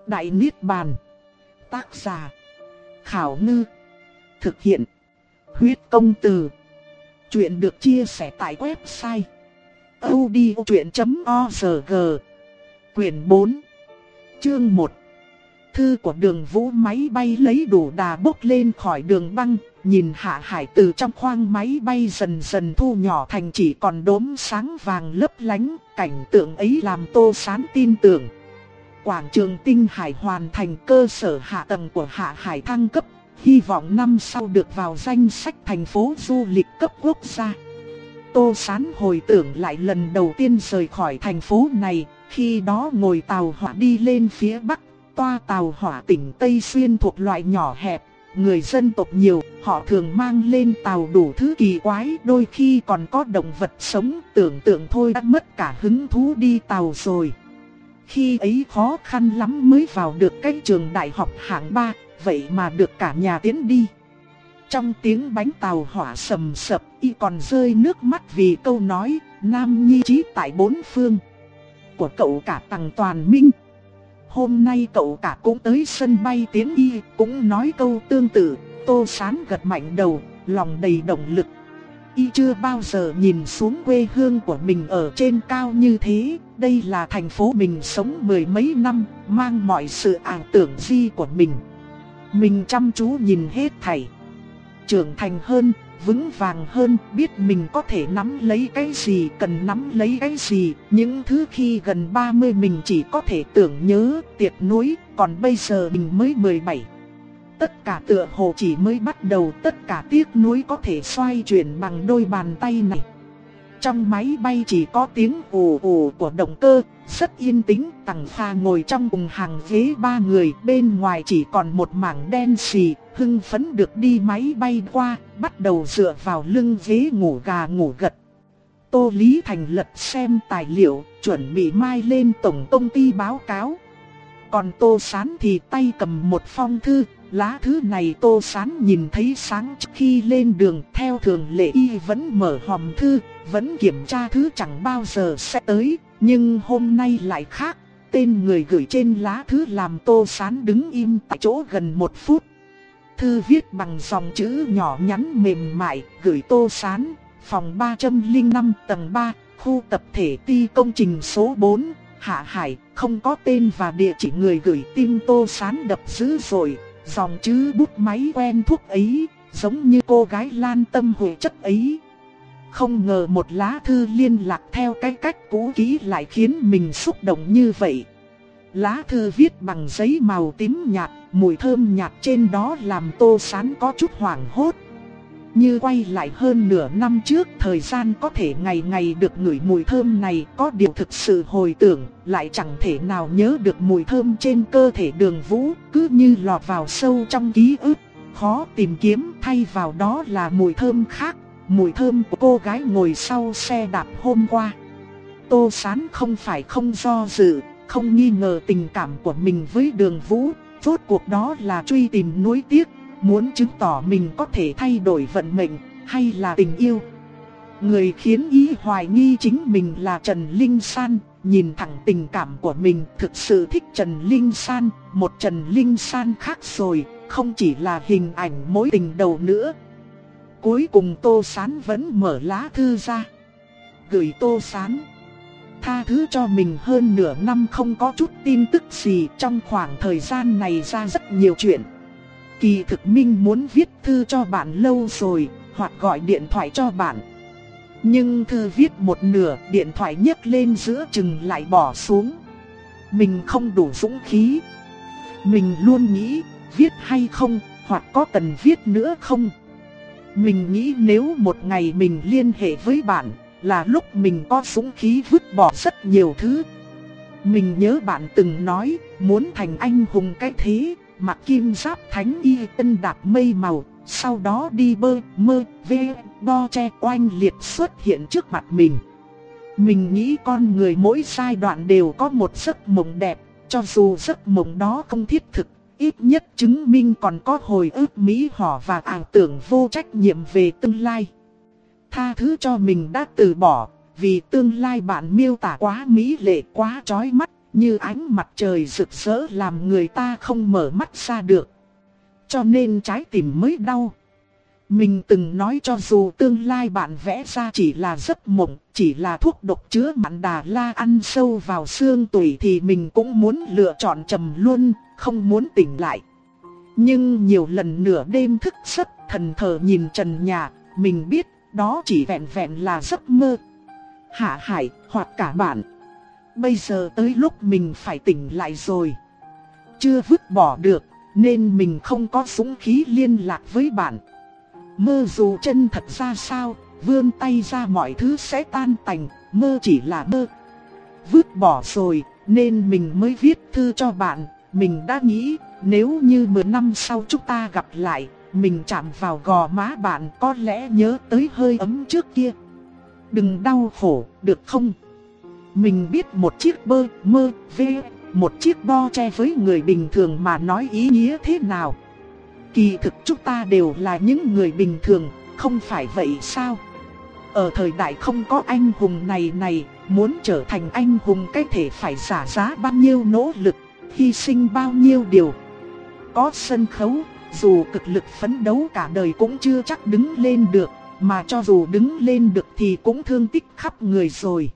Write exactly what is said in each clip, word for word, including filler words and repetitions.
Đại Niết Bàn. Tác giả Khảo Ngư. Thực hiện Huyết Công Từ. Chuyện được chia sẻ tại website audiochuyện chấm org. Quyển bốn, chương một. Thư của Đường Vũ. Máy bay lấy đủ đà bốc lên khỏi đường băng, nhìn Hạ Hải từ trong khoang máy bay dần dần thu nhỏ thành chỉ còn đốm sáng vàng lấp lánh. Cảnh tượng ấy làm Tô Sán tin tưởng quảng trường Tinh Hải hoàn thành, cơ sở hạ tầng của Hạ Hải thăng cấp, hy vọng năm sau được vào danh sách thành phố du lịch cấp quốc gia. Tô Sán hồi tưởng lại lần đầu tiên rời khỏi thành phố này, khi đó ngồi tàu hỏa đi lên phía Bắc. Toa tàu hỏa tỉnh Tây Xuyên thuộc loại nhỏ hẹp, người dân tộc nhiều, họ thường mang lên tàu đủ thứ kỳ quái, đôi khi còn có động vật sống, tưởng tượng thôi đã mất cả hứng thú đi tàu rồi. Khi ấy khó khăn lắm mới vào được cái trường đại học hạng ba, vậy mà được cả nhà tiễn đi. Trong tiếng bánh tàu hỏa sầm sập, y còn rơi nước mắt vì câu nói nam nhi trí tại bốn phương của cậu cả Tằng Toàn Minh. Hôm nay cậu cả cũng tới sân bay tiễn y, cũng nói câu tương tự. Tô Sán gật mạnh đầu, lòng đầy động lực. Y chưa bao giờ nhìn xuống quê hương của mình ở trên cao như thế. Đây là thành phố mình sống mười mấy năm, mang mọi sự ảo tưởng di của mình. Mình chăm chú nhìn hết thảy, trưởng thành hơn, vững vàng hơn, biết mình có thể nắm lấy cái gì, cần nắm lấy cái gì. Những thứ khi gần ba mươi mình chỉ có thể tưởng nhớ, tiếc nuối, còn bây giờ mình mới mười bảy. Tất cả tựa hồ chỉ mới bắt đầu, tất cả tiếc nuối có thể xoay chuyển bằng đôi bàn tay này. Trong máy bay chỉ có tiếng ù ù của động cơ, rất yên tĩnh. Tằng Pha ngồi trong cùng hàng ghế ba người, bên ngoài chỉ còn một mảng đen xì. Hưng phấn được đi máy bay qua, bắt đầu dựa vào lưng ghế ngủ gà ngủ gật. Tô Lý Thành lật xem tài liệu, chuẩn bị mai lên tổng công ty báo cáo. Còn Tô Sán thì tay cầm một phong thư. Lá thư này Tô Sán nhìn thấy sáng trước khi lên đường. Theo thường lệ y vẫn mở hòm thư, vẫn kiểm tra thứ chẳng bao giờ sẽ tới. Nhưng hôm nay lại khác. Tên người gửi trên lá thư làm Tô Sán đứng im tại chỗ gần một phút. Thư viết bằng dòng chữ nhỏ nhắn mềm mại, gửi Tô Sán, phòng ba không năm tầng ba, khu tập thể Ti công trình số bốn, Hạ Hải. Không có tên và địa chỉ người gửi, tim Tô Sán đập dữ dội. Dòng chữ bút máy quen thuộc ấy, giống như cô gái Lan Tâm Huệ chất ấy. Không ngờ một lá thư liên lạc theo cái cách cũ kỹ lại khiến mình xúc động như vậy. Lá thư viết bằng giấy màu tím nhạt, mùi thơm nhạt trên đó làm Tô Sán có chút hoảng hốt. Như quay lại hơn nửa năm trước, thời gian có thể ngày ngày được ngửi mùi thơm này. Có điều thực sự hồi tưởng, lại chẳng thể nào nhớ được mùi thơm trên cơ thể Đường Vũ, cứ như lọt vào sâu trong ký ức, khó tìm kiếm. Thay vào đó là mùi thơm khác, mùi thơm của cô gái ngồi sau xe đạp hôm qua. Tô Sán không phải không do dự, không nghi ngờ tình cảm của mình với Đường Vũ. Rốt cuộc đó là truy tìm nuối tiếc, muốn chứng tỏ mình có thể thay đổi vận mệnh, hay là tình yêu. Người khiến ý hoài nghi chính mình là Trần Linh San. Nhìn thẳng tình cảm của mình, thực sự thích Trần Linh San. Một Trần Linh San khác rồi, không chỉ là hình ảnh mối tình đầu nữa. Cuối cùng Tô Sán vẫn mở lá thư ra, gửi Tô Sán. Tha thứ cho mình hơn nửa năm không có chút tin tức gì. Trong khoảng thời gian này ra rất nhiều chuyện. Kỳ thực Minh muốn viết thư cho bạn lâu rồi, hoặc gọi điện thoại cho bạn. Nhưng thư viết một nửa, điện thoại nhấc lên giữa chừng lại bỏ xuống. Mình không đủ dũng khí. Mình luôn nghĩ, viết hay không, hoặc có cần viết nữa không. Mình nghĩ nếu một ngày mình liên hệ với bạn, là lúc mình có dũng khí vứt bỏ rất nhiều thứ. Mình nhớ bạn từng nói, muốn thành anh hùng cái thế, mặc kim giáp thánh y tân đạp mây màu, sau đó đi bơ, mơ, vê, bo che oanh liệt xuất hiện trước mặt mình. Mình nghĩ con người mỗi giai đoạn đều có một giấc mộng đẹp, cho dù giấc mộng đó không thiết thực, ít nhất chứng minh còn có hồi ức mỹ hỏ và ảo tưởng vô trách nhiệm về tương lai. Tha thứ cho mình đã từ bỏ, vì tương lai bạn miêu tả quá mỹ lệ, quá chói mắt, như ánh mặt trời rực rỡ làm người ta không mở mắt ra được. Cho nên trái tim mới đau. Mình từng nói cho dù tương lai bạn vẽ ra chỉ là giấc mộng, chỉ là thuốc độc chứa mặn Đà La ăn sâu vào xương tủy thì mình cũng muốn lựa chọn trầm luân, không muốn tỉnh lại. Nhưng nhiều lần nửa đêm thức giấc thần thờ nhìn trần nhà, mình biết đó chỉ vẹn vẹn là giấc mơ. Hạ Hải hoặc cả bạn. Bây giờ tới lúc mình phải tỉnh lại rồi. Chưa vứt bỏ được, nên mình không có dũng khí liên lạc với bạn. Mơ dù chân thật ra sao, vươn tay ra mọi thứ sẽ tan tành, mơ chỉ là mơ. Vứt bỏ rồi, nên mình mới viết thư cho bạn. Mình đã nghĩ, nếu như mười năm sau chúng ta gặp lại, mình chạm vào gò má bạn có lẽ nhớ tới hơi ấm trước kia. Đừng đau khổ, được không? Mình biết một chiếc bơ, mơ, vê, một chiếc bo tre với người bình thường mà nói ý nghĩa thế nào. Kỳ thực chúng ta đều là những người bình thường, không phải vậy sao? Ở thời đại không có anh hùng này này, muốn trở thành anh hùng cái thể phải trả giá bao nhiêu nỗ lực, hy sinh bao nhiêu điều. Có sân khấu, dù cực lực phấn đấu cả đời cũng chưa chắc đứng lên được, mà cho dù đứng lên được thì cũng thương tích khắp người rồi.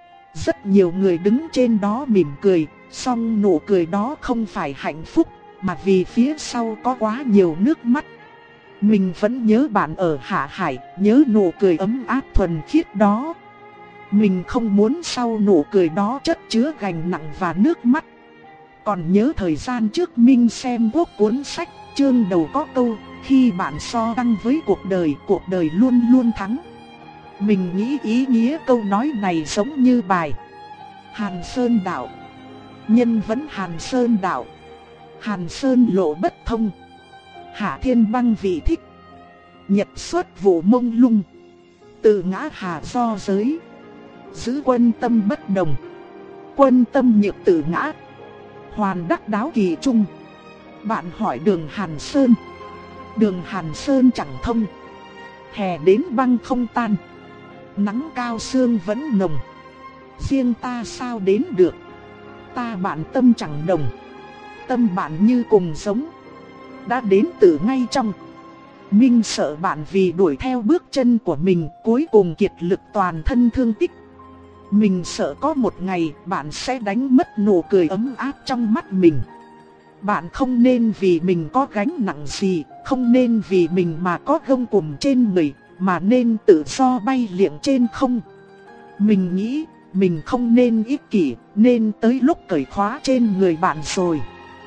Rất nhiều người đứng trên đó mỉm cười, song nụ cười đó không phải hạnh phúc, mà vì phía sau có quá nhiều nước mắt. Mình vẫn nhớ bạn ở Hạ Hải, nhớ nụ cười ấm áp thuần khiết đó. Mình không muốn sau nụ cười đó chất chứa gánh nặng và nước mắt. Còn nhớ thời gian trước mình xem quốc cuốn sách, chương đầu có câu, khi bạn so đăng với cuộc đời, cuộc đời luôn luôn thắng. Mình nghĩ ý nghĩa câu nói này giống như bài Hàn Sơn đạo. Nhân vẫn Hàn Sơn đạo. Hàn Sơn lộ bất thông. Hạ thiên băng vị thích. Nhật xuất vụ mông lung. Tự ngã hà do giới. Giữ quân tâm bất đồng. Quân tâm nhược tự ngã. Hoàn đắc đáo kỳ trung. Bạn hỏi đường Hàn Sơn. Đường Hàn Sơn chẳng thông. Hè đến băng không tan. Nắng cao sương vẫn nồng. Riêng ta sao đến được. Ta bạn tâm chẳng đồng. Tâm bạn như cùng giống. Đã đến từ ngay trong. Minh sợ bạn vì đuổi theo bước chân của mình, cuối cùng kiệt lực toàn thân thương tích. Mình sợ có một ngày bạn sẽ đánh mất nụ cười ấm áp trong mắt mình. Bạn không nên vì mình có gánh nặng gì, không nên vì mình mà có gông cùm trên người, mà nên tự do bay liệng trên không. Mình nghĩ mình không nên ích kỷ, nên tới lúc cởi khóa trên người bạn rồi.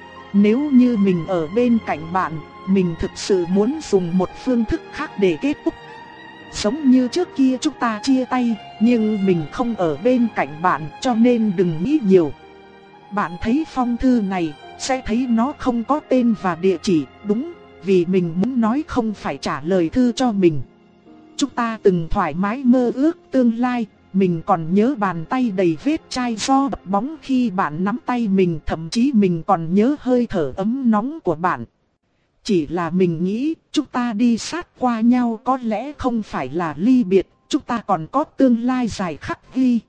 Nếu như mình ở bên cạnh bạn, mình thực sự muốn dùng một phương thức khác để kết thúc. Giống như trước kia chúng ta chia tay, nhưng mình không ở bên cạnh bạn, cho nên đừng nghĩ nhiều. Bạn thấy phong thư này, sẽ thấy nó không có tên và địa chỉ, đúng, vì mình muốn nói không phải trả lời thư cho mình. Chúng ta từng thoải mái mơ ước tương lai. Mình còn nhớ bàn tay đầy vết chai do đập bóng khi bạn nắm tay mình, thậm chí mình còn nhớ hơi thở ấm nóng của bạn. Chỉ là mình nghĩ chúng ta đi sát qua nhau có lẽ không phải là ly biệt, chúng ta còn có tương lai dài khắc ghi.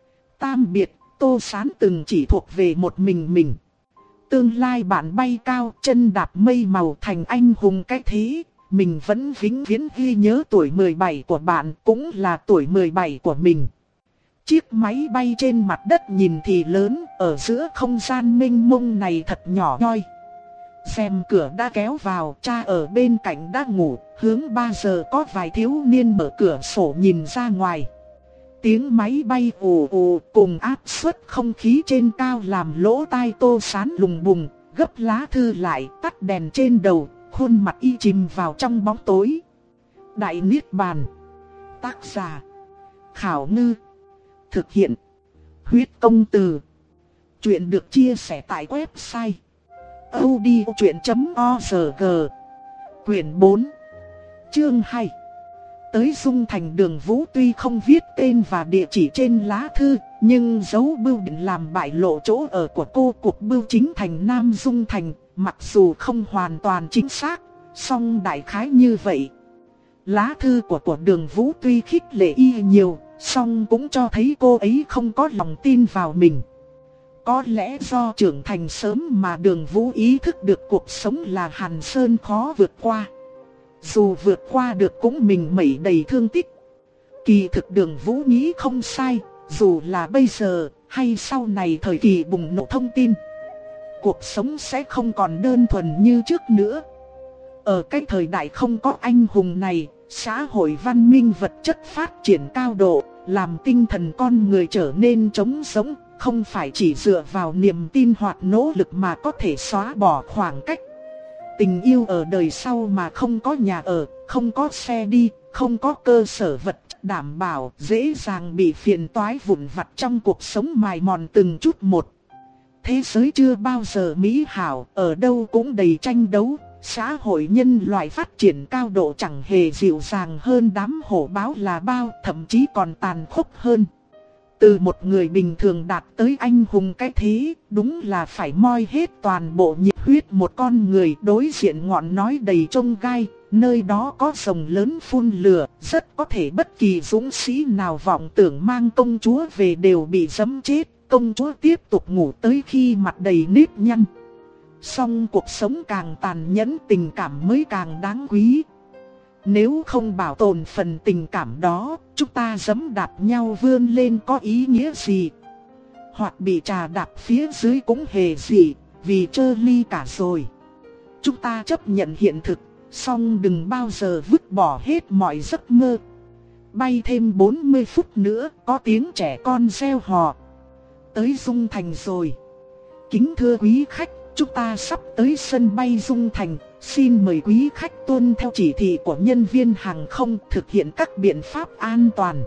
Tam biệt, Tô Sán từng chỉ thuộc về một mình mình. Tương lai bạn bay cao, chân đạp mây màu thành anh hùng cái thế. Mình vẫn vĩnh viễn ghi nhớ tuổi mười bảy của bạn, cũng là tuổi mười bảy của mình. Chiếc máy bay trên mặt đất nhìn thì lớn, ở giữa không gian mênh mông này thật nhỏ nhoi. Rèm cửa đã kéo vào, cha ở bên cạnh đã ngủ, hướng ba giờ có vài thiếu niên mở cửa sổ nhìn ra ngoài. Tiếng máy bay ù ù cùng áp suất không khí trên cao làm lỗ tai Tô Sán lùng bùng, gấp lá thư lại, tắt đèn trên đầu, khuôn mặt y chìm vào trong bóng tối. Đại Niết Bàn. Tác giả Khảo Ngư. Thực hiện Huyết Công Từ. Chuyện được chia sẻ tại website audiochuyện chấm org. Quyển bốn. Chương hai. Tới Dung Thành, Đường Vũ tuy không viết tên và địa chỉ trên lá thư, nhưng dấu bưu điện làm bại lộ chỗ ở của cô. Cuộc bưu chính thành Nam Dung Thành, mặc dù không hoàn toàn chính xác, song đại khái như vậy. Lá thư của của Đường Vũ tuy khích lệ y nhiều, song cũng cho thấy cô ấy không có lòng tin vào mình. Có lẽ do trưởng thành sớm mà Đường Vũ ý thức được cuộc sống là Hàn Sơn khó vượt qua. Dù vượt qua được cũng mình mẩy đầy thương tích. Kỳ thực Đường Vũ nghĩ không sai, dù là bây giờ hay sau này thời kỳ bùng nổ thông tin, cuộc sống sẽ không còn đơn thuần như trước nữa. Ở cái thời đại không có anh hùng này, xã hội văn minh vật chất phát triển cao độ, làm tinh thần con người trở nên trống rỗng, không phải chỉ dựa vào niềm tin hoặc nỗ lực mà có thể xóa bỏ khoảng cách. Tình yêu ở đời sau mà không có nhà ở, không có xe đi, không có cơ sở vật chất đảm bảo, dễ dàng bị phiền toái vụn vặt trong cuộc sống mài mòn từng chút một. Thế giới chưa bao giờ mỹ hảo, ở đâu cũng đầy tranh đấu. Xã hội nhân loại phát triển cao độ chẳng hề dịu dàng hơn đám hổ báo là bao, thậm chí còn tàn khốc hơn. Từ một người bình thường đạt tới anh hùng cái thế, đúng là phải moi hết toàn bộ nhiệt huyết một con người. Đối diện ngọn nói đầy chông gai, nơi đó có rồng lớn phun lửa, rất có thể bất kỳ dũng sĩ nào vọng tưởng mang công chúa về đều bị giẫm chết. Công chúa tiếp tục ngủ tới khi mặt đầy nếp nhăn. Song cuộc sống càng tàn nhẫn, tình cảm mới càng đáng quý. Nếu không bảo tồn phần tình cảm đó, chúng ta giẫm đạp nhau vươn lên có ý nghĩa gì? Hoặc bị trà đạp phía dưới cũng hề gì, vì trơ ly cả rồi. Chúng ta chấp nhận hiện thực, song đừng bao giờ vứt bỏ hết mọi giấc mơ. Bay thêm bốn mươi phút nữa, có tiếng trẻ con reo hò. Tới Dung Thành rồi. Kính thưa quý khách, chúng ta sắp tới sân bay Dung Thành. Xin mời quý khách tuân theo chỉ thị của nhân viên hàng không, thực hiện các biện pháp an toàn.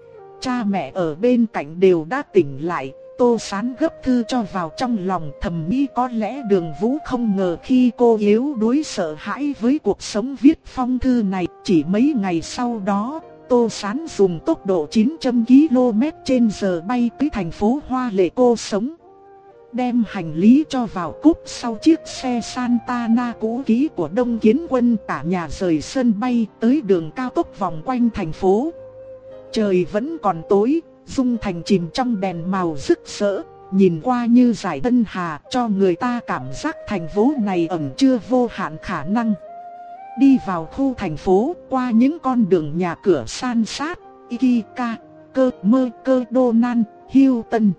Cha mẹ ở bên cạnh đều đã tỉnh lại. Tô Sán gấp thư cho vào trong lòng, thầm nghĩ có lẽ Đường Vũ không ngờ khi cô yếu đuối sợ hãi với cuộc sống viết phong thư này. Chỉ mấy ngày sau đó, Tô Sán dùng tốc độ chín trăm ki lô mét trên giờ bay tới thành phố Hoa Lệ cô sống. Đem hành lý cho vào cúp sau chiếc xe Santana cũ kỹ của Đông Kiến Quân, cả nhà rời sân bay tới đường cao tốc vòng quanh thành phố. Trời vẫn còn tối, Dung Thành chìm trong đèn màu rực rỡ, nhìn qua như dải ngân hà, cho người ta cảm giác thành phố này ẩn chứa vô hạn khả năng. Đi vào khu thành phố, qua những con đường nhà cửa san sát, Ikika, Cơ Mơ Cơ Donan, Hilton.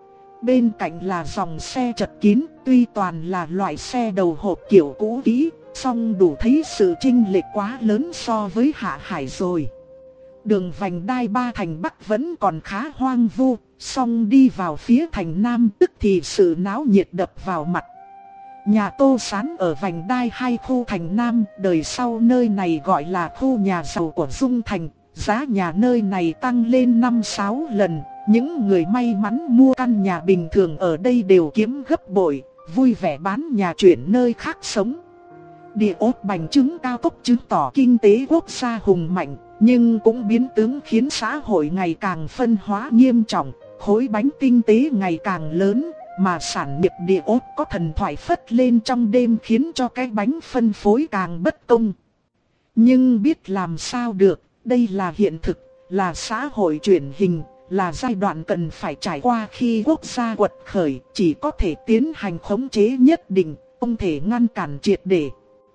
Bên cạnh là dòng xe chật kín, tuy toàn là loại xe đầu hộp kiểu cũ kỹ, song đủ thấy sự chênh lệch quá lớn so với Hạ Hải rồi. Đường vành đai ba thành Bắc vẫn còn khá hoang vu, song đi vào phía thành Nam tức thì sự náo nhiệt đập vào mặt. Nhà Tô Sán ở vành đai hai khu thành Nam, đời sau nơi này gọi là khu nhà giàu của Dung Thành. Giá nhà nơi này tăng lên năm sáu lần, những người may mắn mua căn nhà bình thường ở đây đều kiếm gấp bội, vui vẻ bán nhà chuyển nơi khác sống. Địa ốt bành trướng cao tốc chứng tỏ kinh tế quốc gia hùng mạnh, nhưng cũng biến tướng khiến xã hội ngày càng phân hóa nghiêm trọng, khối bánh kinh tế ngày càng lớn, mà sản nghiệp địa ốt có thần thoại phất lên trong đêm khiến cho cái bánh phân phối càng bất công. Nhưng biết làm sao được, đây là hiện thực, là xã hội chuyển hình, là giai đoạn cần phải trải qua khi quốc gia quật khởi, chỉ có thể tiến hành khống chế nhất định, không thể ngăn cản triệt để.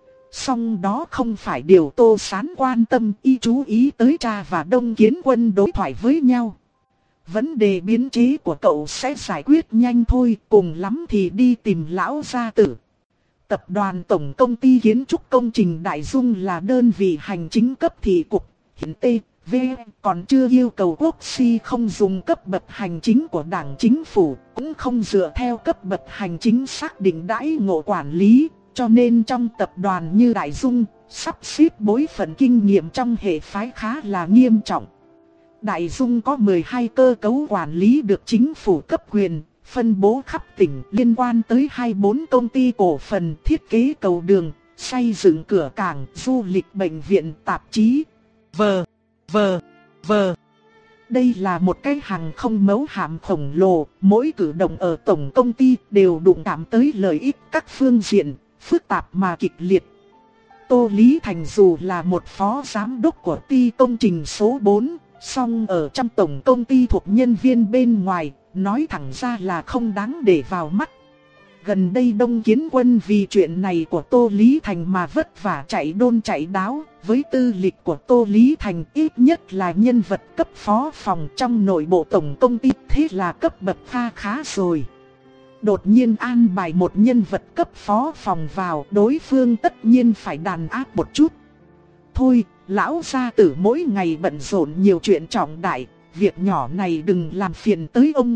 Song đó không phải điều Tô Sán quan tâm, y chú ý tới cha và Đông Kiến Quân đối thoại với nhau. Vấn đề biến chế của cậu sẽ giải quyết nhanh thôi, cùng lắm thì đi tìm lão gia tử. Tập đoàn Tổng Công ty Kiến trúc Công trình Đại Dung là đơn vị hành chính cấp thị cục, hiện T, V, còn chưa yêu cầu quốc si không dùng cấp bậc hành chính của Đảng Chính phủ, cũng không dựa theo cấp bậc hành chính xác định đãi ngộ quản lý, cho nên trong tập đoàn như Đại Dung, sắp xếp bối phận kinh nghiệm trong hệ phái khá là nghiêm trọng. Đại Dung có mười hai cơ cấu quản lý được chính phủ cấp quyền, phân bố khắp tỉnh liên quan tới hai mươi bốn công ty cổ phần thiết kế cầu đường, xây dựng cửa cảng, du lịch, bệnh viện, tạp chí, vờ, vờ, vờ. Đây là một cái hàng không mẫu hạm khổng lồ, mỗi cử động ở tổng công ty đều đụng chạm tới lợi ích các phương diện, phức tạp mà kịch liệt. Tô Lý Thành dù là một phó giám đốc của ty công trình số bốn, song ở trong tổng công ty thuộc nhân viên bên ngoài, nói thẳng ra là không đáng để vào mắt. Gần đây Đông Kiến Quân vì chuyện này của Tô Lý Thành mà vất vả chạy đôn chạy đáo, với tư lịch của Tô Lý Thành ít nhất là nhân vật cấp phó phòng trong nội bộ tổng công ty, thế là cấp bậc pha khá rồi. Đột nhiên an bài một nhân vật cấp phó phòng vào, đối phương tất nhiên phải đàn áp một chút. Thôi, lão gia tử mỗi ngày bận rộn nhiều chuyện trọng đại, việc nhỏ này đừng làm phiền tới ông.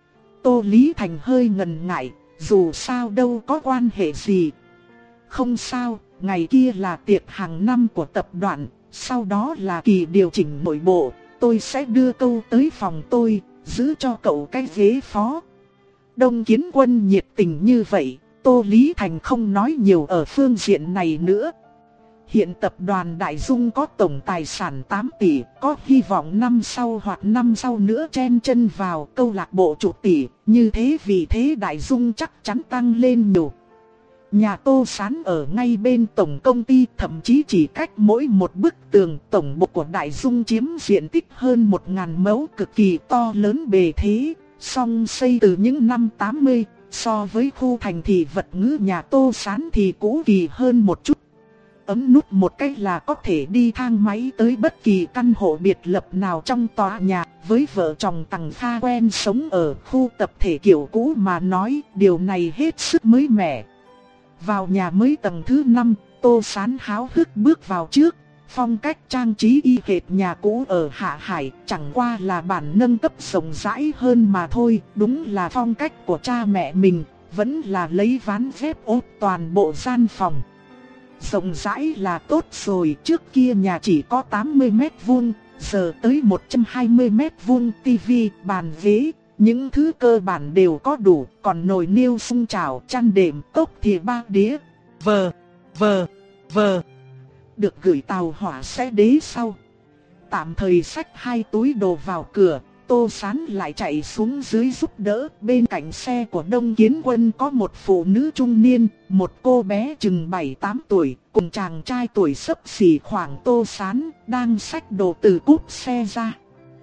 Tô Lý Thành hơi ngần ngại, dù sao đâu có quan hệ gì. Không sao, ngày kia là tiệc hàng năm của tập đoàn, sau đó là kỳ điều chỉnh nội bộ, tôi sẽ đưa cậu tới phòng tôi, giữ cho cậu cái ghế phó. Đông Kiến Quân nhiệt tình như vậy, Tô Lý Thành không nói nhiều ở phương diện này nữa. Hiện tập đoàn Đại Dung có tổng tài sản tám tỷ, có hy vọng năm sau hoặc năm sau nữa chen chân vào câu lạc bộ chục tỷ, như thế vì thế Đại Dung chắc chắn tăng lên nhiều. Nhà Tô Sán ở ngay bên tổng công ty, thậm chí chỉ cách mỗi một bức tường. Tổng bộ của Đại Dung chiếm diện tích hơn một nghìn mẫu, cực kỳ to lớn bề thế, song xây từ những năm tám mươi, so với khu thành thị vật ngữ nhà Tô Sán thì cũ kỳ hơn một chút. Ấn nút một cách là có thể đi thang máy tới bất kỳ căn hộ biệt lập nào trong tòa nhà. Với vợ chồng Tằng Kha quen sống ở khu tập thể kiểu cũ mà nói, điều này hết sức mới mẻ. Vào nhà mới tầng thứ năm, Tô Sán háo hức bước vào trước. Phong cách trang trí y hệt nhà cũ ở Hạ Hải, chẳng qua là bản nâng cấp rộng rãi hơn mà thôi. Đúng là phong cách của cha mẹ mình, vẫn là lấy ván ghép ốp toàn bộ gian phòng. Rộng rãi là tốt rồi, trước kia nhà chỉ có tám mươi mét vuông, giờ tới một trăm hai mươi mét vuông, tivi, bàn ghế, những thứ cơ bản đều có đủ, còn nồi niêu sung chảo, chăn đệm, cốc thìa ba đĩa, vờ, vờ, vờ. Được gửi tàu hỏa xe đế sau. Tạm thời xách hai túi đồ vào cửa, Tô Sán lại chạy xuống dưới giúp đỡ. Bên cạnh xe của Đông Kiến Quân có một phụ nữ trung niên, một cô bé chừng bảy tám tuổi, cùng chàng trai tuổi xấp xỉ khoảng Tô Sán, đang xách đồ từ cốp xe ra.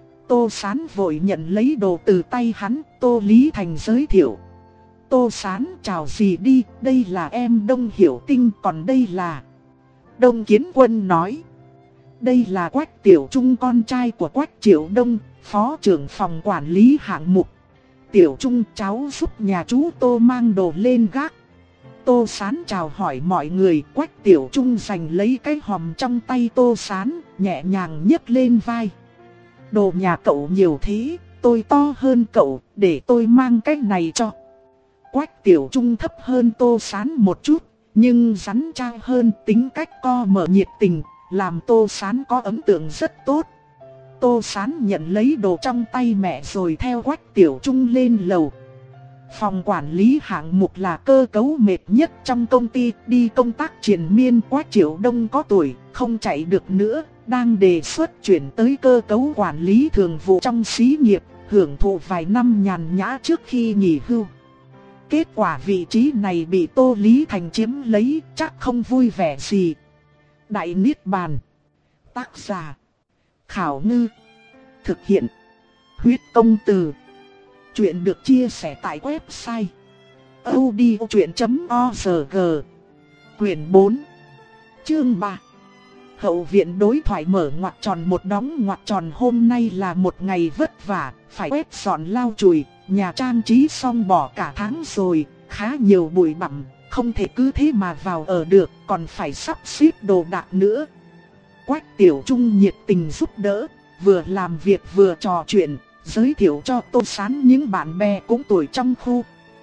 Tô Sán vội nhận lấy đồ từ tay hắn, Tô Lý Thành giới thiệu. Tô Sán chào gì đi, đây là em Đông Hiểu Tinh, còn đây là... Đông Kiến Quân nói. Đây là Quách Tiểu Trung, con trai của Quách Triệu Đông, phó trưởng phòng quản lý hạng mục. Tiểu Trung, cháu giúp nhà chú Tô mang đồ lên gác. Tô Sán chào hỏi mọi người, Quách Tiểu Trung giành lấy cái hòm trong tay Tô Sán, nhẹ nhàng nhấc lên vai. Đồ nhà cậu nhiều thế, tôi to hơn cậu, để tôi mang cái này cho. Quách Tiểu Trung thấp hơn Tô Sán một chút, nhưng rắn trang hơn, tính cách co mở nhiệt tình, làm Tô Sán có ấn tượng rất tốt. Tô Sán nhận lấy đồ trong tay mẹ rồi theo Quách Tiểu Trung lên lầu. Phòng quản lý hạng mục là cơ cấu mệt nhất trong công ty, đi công tác triền miên. Quách Triệu Đông có tuổi, không chạy được nữa, đang đề xuất chuyển tới cơ cấu quản lý thường vụ trong xí nghiệp, hưởng thụ vài năm nhàn nhã trước khi nghỉ hưu. Kết quả vị trí này bị Tô Lý Thành chiếm lấy, chắc không vui vẻ gì. Đại Niết Bàn. Tác giả Khảo Ngư. Thực hiện Huyết Công Từ. Chuyện được chia sẻ tại website audiochuyện chấm org. Quyển bốn, chương ba. Hậu viện đối thoại mở ngoặc tròn một đóng ngoặc tròn. Hôm nay là một ngày vất vả, phải quét dọn lau chùi, nhà trang trí xong bỏ cả tháng rồi, khá nhiều bụi bặm, không thể cứ thế mà vào ở được, còn phải sắp xếp đồ đạc nữa. Quách Tiểu Trung nhiệt tình giúp đỡ, vừa làm việc vừa trò chuyện, giới thiệu cho Tô Sán những bạn bè cũng tuổi trong khu.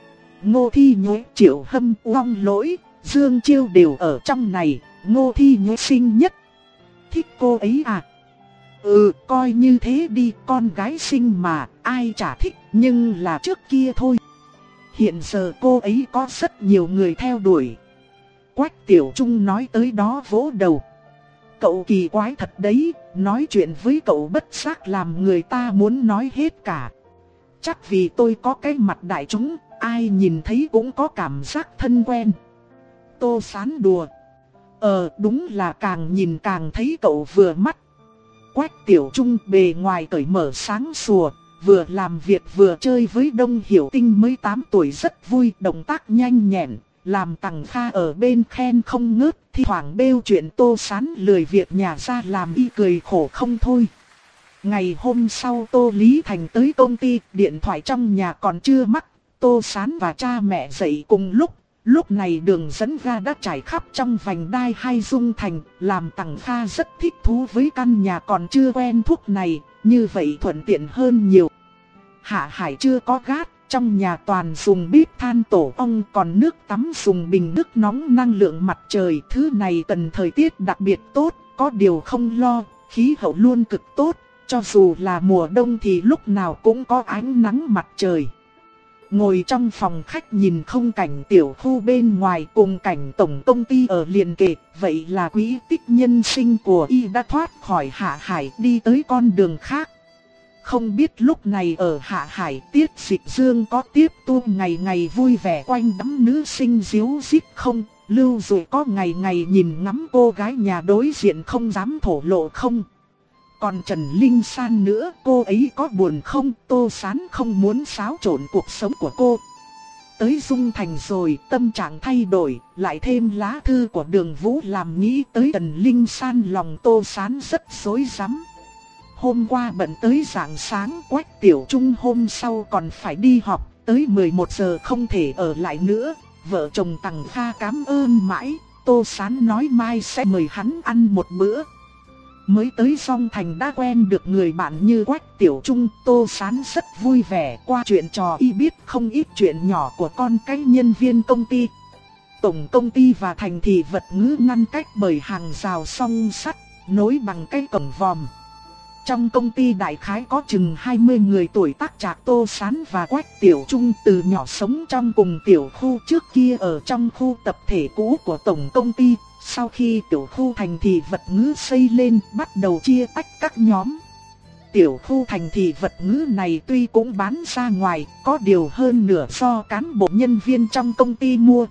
Ngô Thi Nhuế, Triệu Hâm, Uông Lỗi, Dương Chiêu đều ở trong này. Ngô Thi Nhuế xinh nhất. Thích cô ấy à? Ừ, coi như thế đi, con gái xinh mà, ai chả thích, nhưng là trước kia thôi. Hiện giờ cô ấy có rất nhiều người theo đuổi. Quách Tiểu Trung nói tới đó vỗ đầu. Cậu kỳ quái thật đấy, nói chuyện với cậu bất giác làm người ta muốn nói hết cả. Chắc vì tôi có cái mặt đại chúng, ai nhìn thấy cũng có cảm giác thân quen. Tô Sán đùa. Ờ đúng là càng nhìn càng thấy cậu vừa mắt. Quách Tiểu Trung bề ngoài cởi mở sáng sủa, vừa làm việc vừa chơi với Đông Hiểu Tinh mới tám tuổi rất vui, động tác nhanh nhẹn, làm Tằng Kha ở bên khen không ngớt, thi thoảng bêu chuyện Tô Sán lười việc nhà ra làm y cười khổ không thôi. Ngày hôm sau Tô Lý Thành tới công ty, điện thoại trong nhà còn chưa mắc, Tô Sán và cha mẹ dậy cùng lúc. Lúc này đường dẫn ga đã trải khắp trong vành đai hay Dung Thành, làm Tằng Kha rất thích thú với căn nhà còn chưa quen thuốc này, như vậy thuận tiện hơn nhiều. Hạ Hải chưa có gát, trong nhà toàn dùng bếp than tổ ong, còn nước tắm dùng bình nước nóng năng lượng mặt trời. Thứ này cần thời tiết đặc biệt tốt, có điều không lo, khí hậu luôn cực tốt, cho dù là mùa đông thì lúc nào cũng có ánh nắng mặt trời. Ngồi trong phòng khách nhìn không cảnh tiểu khu bên ngoài cùng cảnh tổng công ty ở liền kề, vậy là quỹ tích nhân sinh của y đã thoát khỏi Hạ Hải đi tới con đường khác. Không biết lúc này ở Hạ Hải Tiết Dịch Dương có tiếp tu ngày ngày vui vẻ quanh đám nữ sinh díu dít không, Lưu Dụ có ngày ngày nhìn ngắm cô gái nhà đối diện không dám thổ lộ không. Còn Trần Linh San nữa, cô ấy có buồn không? Tô Sán không muốn xáo trộn cuộc sống của cô. Tới Dung Thành rồi, tâm trạng thay đổi, lại thêm lá thư của Đường Vũ làm nghĩ tới Trần Linh San, lòng Tô Sán rất rối rắm. Hôm qua bận tới rạng sáng, Quách Tiểu Trung hôm sau còn phải đi học, tới mười một giờ không thể ở lại nữa. Vợ chồng Tằng Kha cảm ơn mãi, Tô Sán nói mai sẽ mời hắn ăn một bữa. Mới tới Dung Thành đã quen được người bạn như Quách Tiểu Trung, Tô Sán rất vui vẻ, qua chuyện trò y biết không ít chuyện nhỏ của con cái nhân viên công ty. Tổng công ty và thành thị vật ngữ ngăn cách bởi hàng rào song sắt, nối bằng cái cổng vòm. Trong công ty đại khái có chừng hai mươi người tuổi tác trạc Tô Sán và Quách Tiểu Trung, từ nhỏ sống trong cùng tiểu khu, trước kia ở trong khu tập thể cũ của tổng công ty. Sau khi tiểu khu thành thị vật ngữ xây lên, bắt đầu chia tách các nhóm. Tiểu khu thành thị vật ngữ này tuy cũng bán ra ngoài, có điều hơn nửa do cán bộ nhân viên trong công ty mua.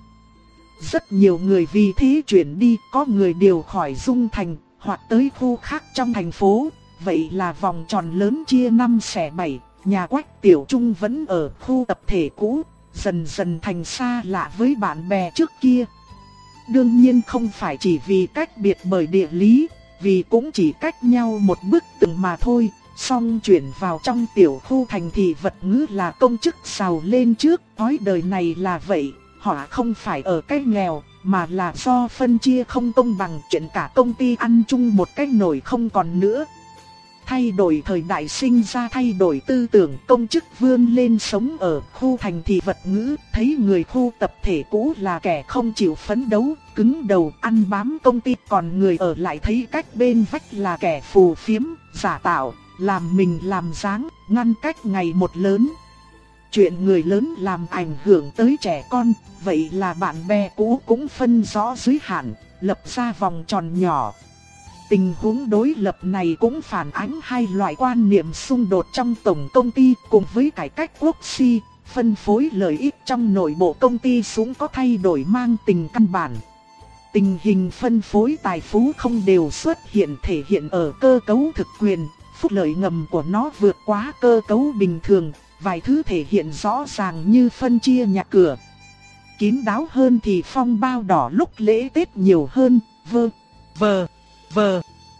Rất nhiều người vì thế chuyển đi, có người điều khỏi Dung Thành, hoặc tới khu khác trong thành phố. Vậy là vòng tròn lớn chia năm xẻ bảy, nhà Quách Tiểu Trung vẫn ở khu tập thể cũ, dần dần thành xa lạ với bạn bè trước kia. Đương nhiên không phải chỉ vì cách biệt bởi địa lý, vì cũng chỉ cách nhau một bức tường mà thôi. Song chuyển vào trong tiểu khu thành thị vật ngữ là công chức giàu lên trước, thói đời này là vậy. Họ không phải ở cái nghèo, mà là do phân chia không công bằng, chuyện cả công ty ăn chung một cái nồi không còn nữa. Thay đổi thời đại sinh ra thay đổi tư tưởng, công chức vươn lên sống ở khu thành thị vật ngữ, thấy người khu tập thể cũ là kẻ không chịu phấn đấu, cứng đầu ăn bám công ty, còn người ở lại thấy cách bên vách là kẻ phù phiếm, giả tạo, làm mình làm dáng, ngăn cách ngày một lớn. Chuyện người lớn làm ảnh hưởng tới trẻ con, vậy là bạn bè cũ cũng phân rõ giới hạn, lập ra vòng tròn nhỏ. Tình huống đối lập này cũng phản ánh hai loại quan niệm xung đột trong tổng công ty, cùng với cải cách quốc si, phân phối lợi ích trong nội bộ công ty cũng có thay đổi mang tính căn bản. Tình hình phân phối tài phú không đều xuất hiện thể hiện ở cơ cấu thực quyền, phúc lợi ngầm của nó vượt quá cơ cấu bình thường, vài thứ thể hiện rõ ràng như phân chia nhà cửa. Kín đáo hơn thì phong bao đỏ lúc lễ Tết nhiều hơn, vơ, vờ. Vờ.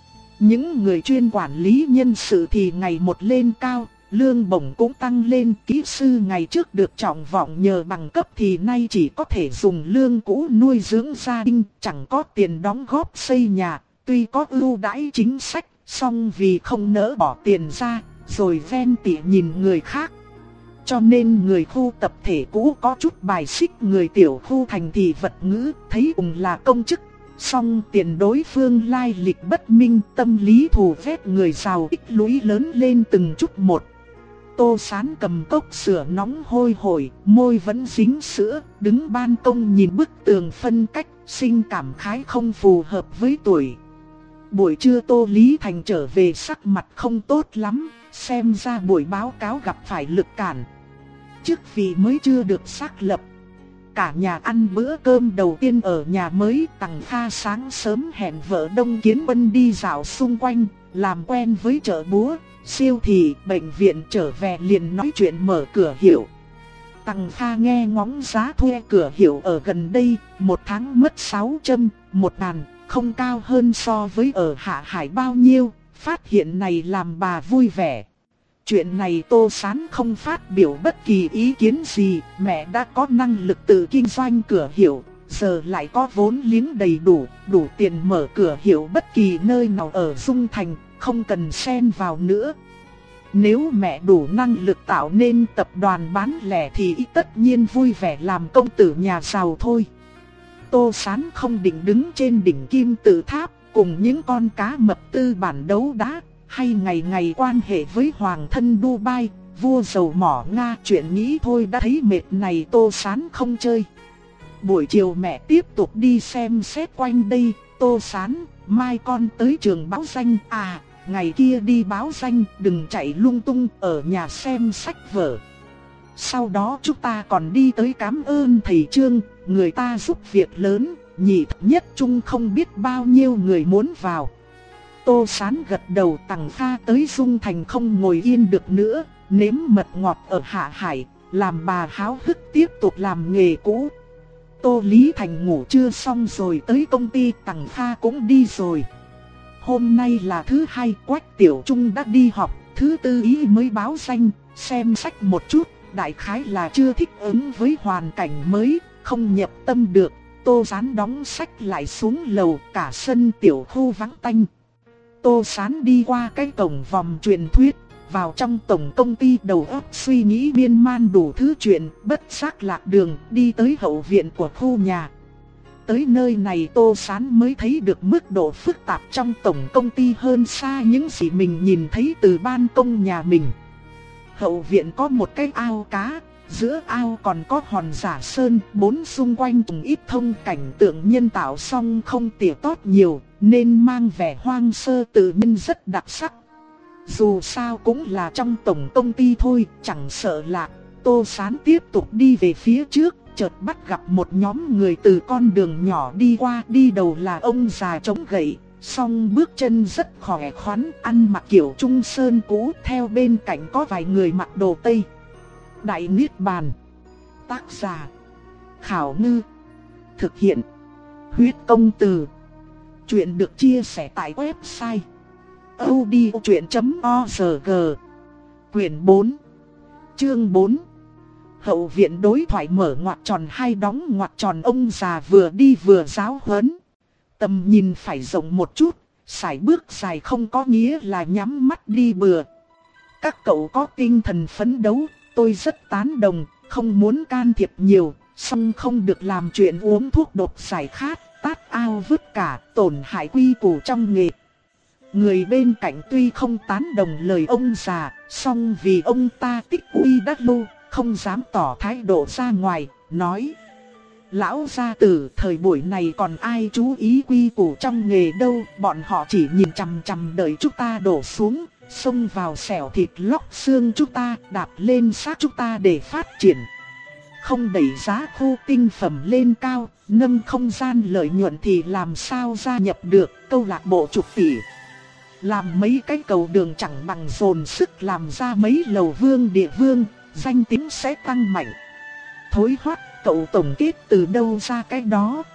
Những người chuyên quản lý nhân sự thì ngày một lên cao, lương bổng cũng tăng lên. Kỹ sư ngày trước được trọng vọng nhờ bằng cấp thì nay chỉ có thể dùng lương cũ nuôi dưỡng gia đình, chẳng có tiền đóng góp xây nhà. Tuy có ưu đãi chính sách, song vì không nỡ bỏ tiền ra, rồi ven tỉ nhìn người khác. Cho nên người khu tập thể cũ có chút bài xích người tiểu khu thành thị vật ngữ, thấy cùng là công chức. Song tiền đối phương lai lịch bất minh, tâm lý thù ghét người giàu tích lũy lớn lên từng chút một. Tô Sán cầm cốc sữa nóng hôi hổi, môi vẫn dính sữa, đứng ban công nhìn bức tường phân cách, sinh cảm khái không phù hợp với tuổi. Buổi trưa Tô Lý Thành trở về sắc mặt không tốt lắm, xem ra buổi báo cáo gặp phải lực cản. Chức vị mới chưa được xác lập. Cả nhà ăn bữa cơm đầu tiên ở nhà mới, Tằng Kha sáng sớm hẹn vợ Đông Kiến Vân đi dạo xung quanh, làm quen với chợ búa, siêu thị, bệnh viện, trở về liền nói chuyện mở cửa hiệu. Tằng Kha nghe ngóng giá thuê cửa hiệu ở gần đây, một tháng mất sáu trăm, một ngàn, không cao hơn so với ở Hạ Hải bao nhiêu, phát hiện này làm bà vui vẻ. Chuyện này Tô Sán không phát biểu bất kỳ ý kiến gì, mẹ đã có năng lực tự kinh doanh cửa hiệu, giờ lại có vốn liếng đầy đủ, đủ tiền mở cửa hiệu bất kỳ nơi nào ở Dung Thành, không cần xen vào nữa. Nếu mẹ đủ năng lực tạo nên tập đoàn bán lẻ thì tất nhiên vui vẻ làm công tử nhà giàu thôi. Tô Sán không định đứng trên đỉnh kim tự tháp cùng những con cá mập tư bản đấu đá, hay ngày ngày quan hệ với hoàng thân Dubai, vua dầu mỏ Nga. Chuyện nghĩ thôi đã thấy mệt này Tô Sán không chơi. Buổi chiều mẹ tiếp tục đi xem xét quanh đây. Tô Sán, mai con tới trường báo danh à? Ngày kia đi báo danh, đừng chạy lung tung, ở nhà xem sách vở. Sau đó chúng ta còn đi tới cảm ơn thầy Trương, người ta giúp việc lớn, nhị thập nhất trung không biết bao nhiêu người muốn vào. Tô Sán gật đầu. Tằng Kha tới Dung Thành không ngồi yên được nữa, nếm mật ngọt ở Hạ Hải, làm bà háo hức tiếp tục làm nghề cũ. Tô Lý Thành ngủ trưa xong rồi tới công ty, Tằng Kha cũng đi rồi. Hôm nay là thứ hai, Quách Tiểu Trung đã đi học, thứ tư ý mới báo danh, xem sách một chút, đại khái là chưa thích ứng với hoàn cảnh mới, không nhập tâm được. Tô Sán đóng sách lại xuống lầu, cả sân tiểu khu vắng tanh. Tô Sán đi qua cái cổng vòm truyền thuyết, vào trong tổng công ty, đầu óc suy nghĩ miên man đủ thứ chuyện, bất giác lạc đường, đi tới hậu viện của khu nhà. Tới nơi này Tô Sán mới thấy được mức độ phức tạp trong tổng công ty hơn xa những gì mình nhìn thấy từ ban công nhà mình. Hậu viện có một cái ao cá, giữa ao còn có hòn giả sơn, bốn xung quanh cùng ít thông, cảnh tượng nhân tạo song không tỉa tót nhiều, nên mang vẻ hoang sơ tự nhiên rất đặc sắc. Dù sao cũng là trong tổng công ty thôi, chẳng sợ lạc. Tô Sán tiếp tục đi về phía trước, chợt bắt gặp một nhóm người từ con đường nhỏ đi qua. Đi đầu là ông già chống gậy, song bước chân rất khỏe khoắn, ăn mặc kiểu Trung Sơn cũ. Theo bên cạnh có vài người mặc đồ Tây. Đại Niết Bàn. Tác giả Khảo Ngư. Thực hiện Huyết Công Từ. Chuyện được chia sẻ tại website audiochuyện chấm org. Quyển bốn, chương bốn. Hậu viện đối thoại mở ngoặc tròn hai đóng ngoặc tròn. Ông già vừa đi vừa giáo huấn. Tầm nhìn phải rộng một chút, sải bước dài không có nghĩa là nhắm mắt đi bừa. Các cậu có tinh thần phấn đấu, tôi rất tán đồng, không muốn can thiệp nhiều, song không được làm chuyện uống thuốc độc giải khát, tát ao vứt cả, tổn hại quy củ trong nghề. Người bên cạnh tuy không tán đồng lời ông già, song vì ông ta tích uy đắt lâu, không dám tỏ thái độ ra ngoài, nói: lão gia tử, thời buổi này còn ai chú ý quy củ trong nghề đâu, bọn họ chỉ nhìn chằm chằm đợi chúng ta đổ xuống, xông vào xẻo thịt lóc xương chúng ta, đạp lên xác chúng ta để phát triển. Không đẩy giá khô tinh phẩm lên cao, nâng không gian lợi nhuận thì làm sao gia nhập được câu lạc bộ chục tỷ. Làm mấy cái cầu đường chẳng bằng dồn sức làm ra mấy lầu vương địa vương, danh tiếng sẽ tăng mạnh. Thối hoắc, cậu tổng kết từ đâu ra cái đó?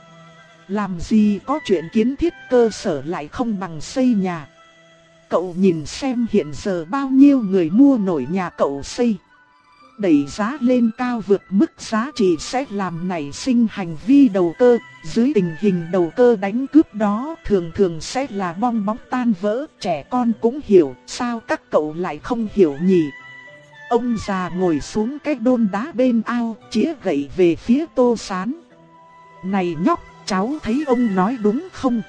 Làm gì có chuyện kiến thiết cơ sở lại không bằng xây nhà. Cậu nhìn xem hiện giờ bao nhiêu người mua nổi nhà cậu xây. Đẩy giá lên cao vượt mức giá trị sẽ làm nảy sinh hành vi đầu cơ. Dưới tình hình đầu cơ đánh cướp đó thường thường sẽ là bong bóng tan vỡ. Trẻ con cũng hiểu, sao các cậu lại không hiểu nhỉ? Ông già ngồi xuống cái đôn đá bên ao, chĩa gậy về phía Tô Sán. Này nhóc, cháu thấy ông nói đúng không?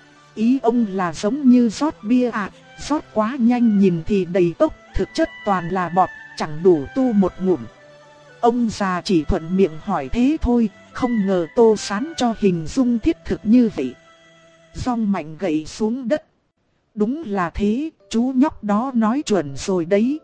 Ý ông là giống như rót bia à, rót quá nhanh nhìn thì đầy tốc, thực chất toàn là bọt, chẳng đủ tu một ngụm. Ông già chỉ thuận miệng hỏi thế thôi, không ngờ Tô Sán cho hình dung thiết thực như vậy. Giong mạnh gậy xuống đất. Đúng là thế, chú nhóc đó nói chuẩn rồi đấy.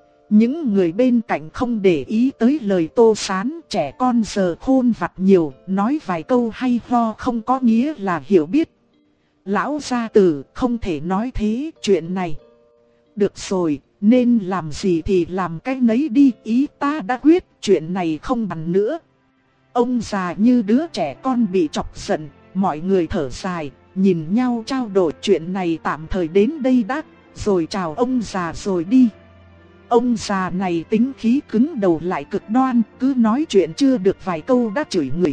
Những người bên cạnh không để ý tới lời Tô Sán, trẻ con giờ khôn vặt nhiều, nói vài câu hay ho không có nghĩa là hiểu biết. Lão gia tử không thể nói thế, chuyện này. Được rồi, nên làm gì thì làm cái nấy đi, ý ta đã quyết, chuyện này không bàn nữa. Ông già như đứa trẻ con bị chọc giận, mọi người thở dài, nhìn nhau trao đổi, chuyện này tạm thời đến đây đã, rồi chào ông già rồi đi. Ông già này tính khí cứng đầu lại cực đoan, cứ nói chuyện chưa được vài câu đã chửi người.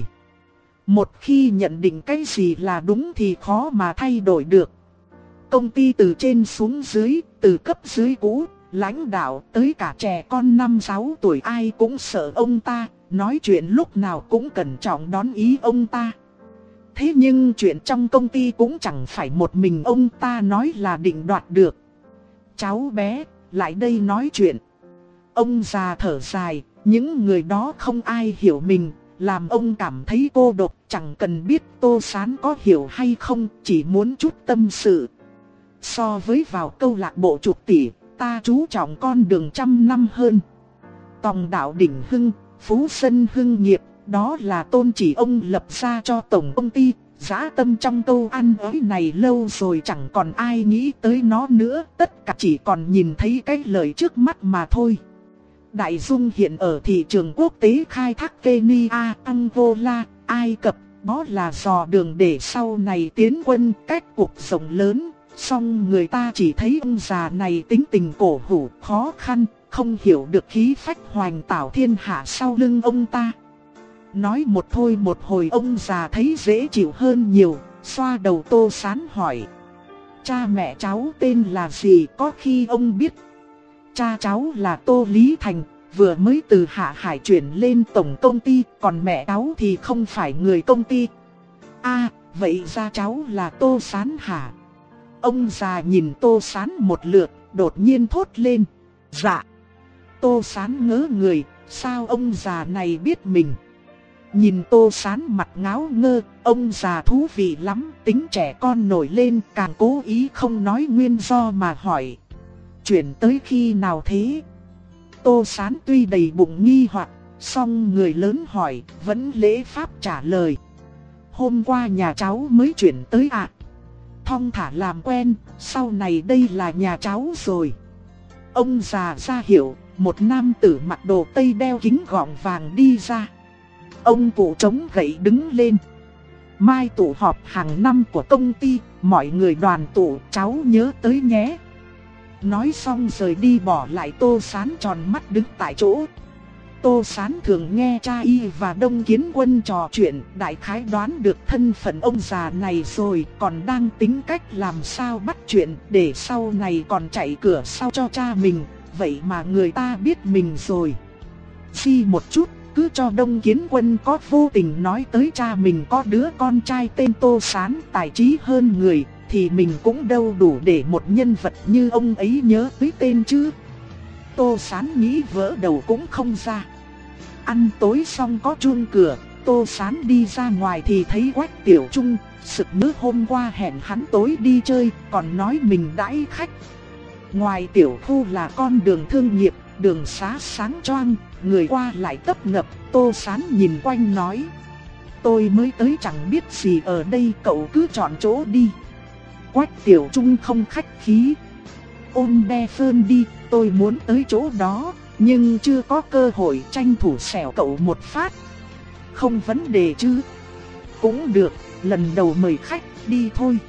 Một khi nhận định cái gì là đúng thì khó mà thay đổi được. Công ty từ trên xuống dưới, từ cấp dưới cũ, lãnh đạo tới cả trẻ con năm sáu tuổi ai cũng sợ ông ta, nói chuyện lúc nào cũng cẩn trọng đón ý ông ta. Thế nhưng chuyện trong công ty cũng chẳng phải một mình ông ta nói là định đoạt được. Cháu bé, lại đây nói chuyện. Ông già thở dài, những người đó không ai hiểu mình, làm ông cảm thấy cô độc, chẳng cần biết Tô Sán có hiểu hay không, chỉ muốn chút tâm sự. So với vào câu lạc bộ chục tỷ, ta chú trọng con đường trăm năm hơn. Tòng đạo đỉnh hưng, phú dân hưng nghiệp, đó là tôn chỉ ông lập ra cho tổng công ty. Dã tâm trong câu ăn ới này lâu rồi chẳng còn ai nghĩ tới nó nữa, tất cả chỉ còn nhìn thấy cái lời trước mắt mà thôi. Đại Dung hiện ở thị trường quốc tế khai thác Kenya, Angola, Ai Cập, đó là dò đường để sau này tiến quân cách cuộc rộng lớn. Song người ta chỉ thấy ông già này tính tình cổ hủ, khó khăn, không hiểu được khí phách hoành tảo thiên hạ sau lưng ông ta. Nói một thôi một hồi ông già thấy dễ chịu hơn nhiều, xoa đầu Tô Sán hỏi. Cha mẹ cháu tên là gì, có khi ông biết? Cha cháu là Tô Lý Thành, vừa mới từ Hạ Hải chuyển lên tổng công ty, còn mẹ cháu thì không phải người công ty. À, vậy ra cháu là Tô Sán hả? Ông già nhìn Tô Sán một lượt, đột nhiên thốt lên. Dạ. Tô Sán ngớ người, sao ông già này biết mình? Nhìn Tô Sán mặt ngáo ngơ, ông già thú vị lắm, tính trẻ con nổi lên, càng cố ý không nói nguyên do mà hỏi. Chuyển tới khi nào thế? Tô Sán tuy đầy bụng nghi hoặc, song người lớn hỏi, vẫn lễ phép trả lời. Hôm qua nhà cháu mới chuyển tới ạ. À. Thong thả làm quen, sau này đây là nhà cháu rồi. Ông già ra hiệu, một nam tử mặc đồ tây đeo kính gọng vàng đi ra. Ông cụ chống gậy đứng lên. Mai tụ họp hàng năm của công ty, mọi người đoàn tụ, cháu nhớ tới nhé. Nói xong rời đi bỏ lại Tô Sán tròn mắt đứng tại chỗ. Tô Sán thường nghe cha y và Đông Kiến Quân trò chuyện, đại khái đoán được thân phận ông già này rồi, còn đang tính cách làm sao bắt chuyện để sau này còn chạy cửa sau cho cha mình, vậy mà người ta biết mình rồi. Suy một chút, cứ cho Đông Kiến Quân có vô tình nói tới cha mình có đứa con trai tên Tô Sán tài trí hơn người, thì mình cũng đâu đủ để một nhân vật như ông ấy nhớ tới tên chứ. Tô Sán nghĩ vỡ đầu cũng không ra. Ăn tối xong có chuông cửa, Tô Sán đi ra ngoài thì thấy Quách Tiểu Trung, sực nhớ hôm qua hẹn hắn tối đi chơi, còn nói mình đãi khách. Ngoài tiểu khu là con đường thương nghiệp, đường xá sáng choang, người qua lại tấp nập. Tô Sán nhìn quanh nói. Tôi mới tới chẳng biết gì ở đây, cậu cứ chọn chỗ đi. Quách Tiểu Trung không khách khí. Ôm đe phơn đi, tôi muốn tới chỗ đó, nhưng chưa có cơ hội, tranh thủ xẻo cậu một phát. Không vấn đề chứ? Cũng được, lần đầu mời khách, đi thôi.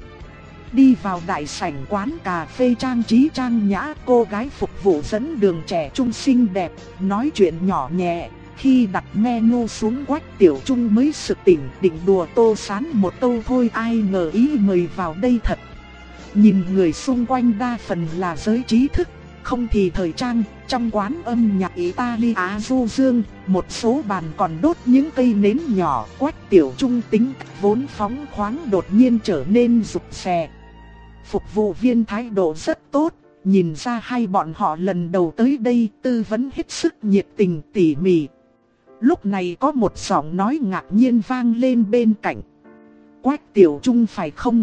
Đi vào đại sảnh quán cà phê trang trí trang nhã, cô gái phục vụ dẫn đường trẻ trung xinh đẹp, nói chuyện nhỏ nhẹ. Khi đặt menu xuống, Quách Tiểu Trung mới sực tỉnh, định đùa Tô Sán một câu thôi, ai ngờ ý mời vào đây thật. Nhìn người xung quanh đa phần là giới trí thức, không thì thời trang. Trong quán âm nhạc Italia du dương, một số bàn còn đốt những cây nến nhỏ. Quách Tiểu Trung tính vốn phóng khoáng đột nhiên trở nên rụt rè. Phục vụ viên thái độ rất tốt, nhìn ra hai bọn họ lần đầu tới đây, tư vấn hết sức nhiệt tình tỉ mỉ. Lúc này có một giọng nói ngạc nhiên vang lên bên cạnh. Quách Tiểu Trung phải không?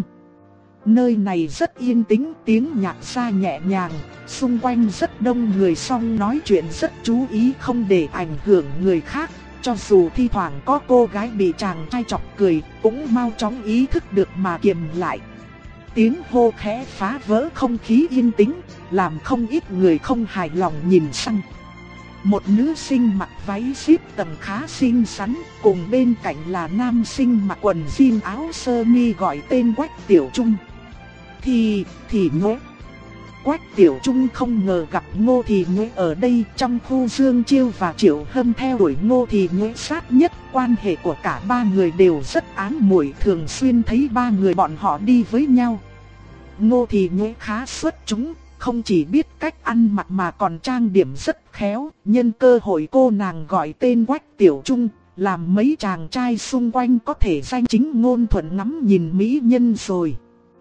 Nơi này rất yên tĩnh, tiếng nhạc xa nhẹ nhàng, xung quanh rất đông người, song nói chuyện rất chú ý không để ảnh hưởng người khác. Cho dù thi thoảng có cô gái bị chàng trai chọc cười, cũng mau chóng ý thức được mà kiềm lại. tiếng hô khẽ phá vỡ không khí yên tĩnh, làm không ít người không hài lòng nhìn sang. Một nữ sinh mặc váy ship tầng khá xinh xắn, cùng bên cạnh là nam sinh mặc quần jean áo sơ mi gọi tên Quách Tiểu Trung. Thì, thì nhé. Quách Tiểu Trung không ngờ gặp Ngô Thì Nhuế ở đây. Trong khu Dương Chiêu và Triệu Hâm theo đuổi Ngô Thì Nhuế sát nhất, quan hệ của cả ba người đều rất ám muội, thường xuyên thấy ba người bọn họ đi với nhau. Ngô Thì Nhuế khá xuất chúng, không chỉ biết cách ăn mặc mà còn trang điểm rất khéo. Nhân cơ hội cô nàng gọi tên Quách Tiểu Trung, làm mấy chàng trai xung quanh có thể danh chính ngôn thuận ngắm nhìn mỹ nhân rồi.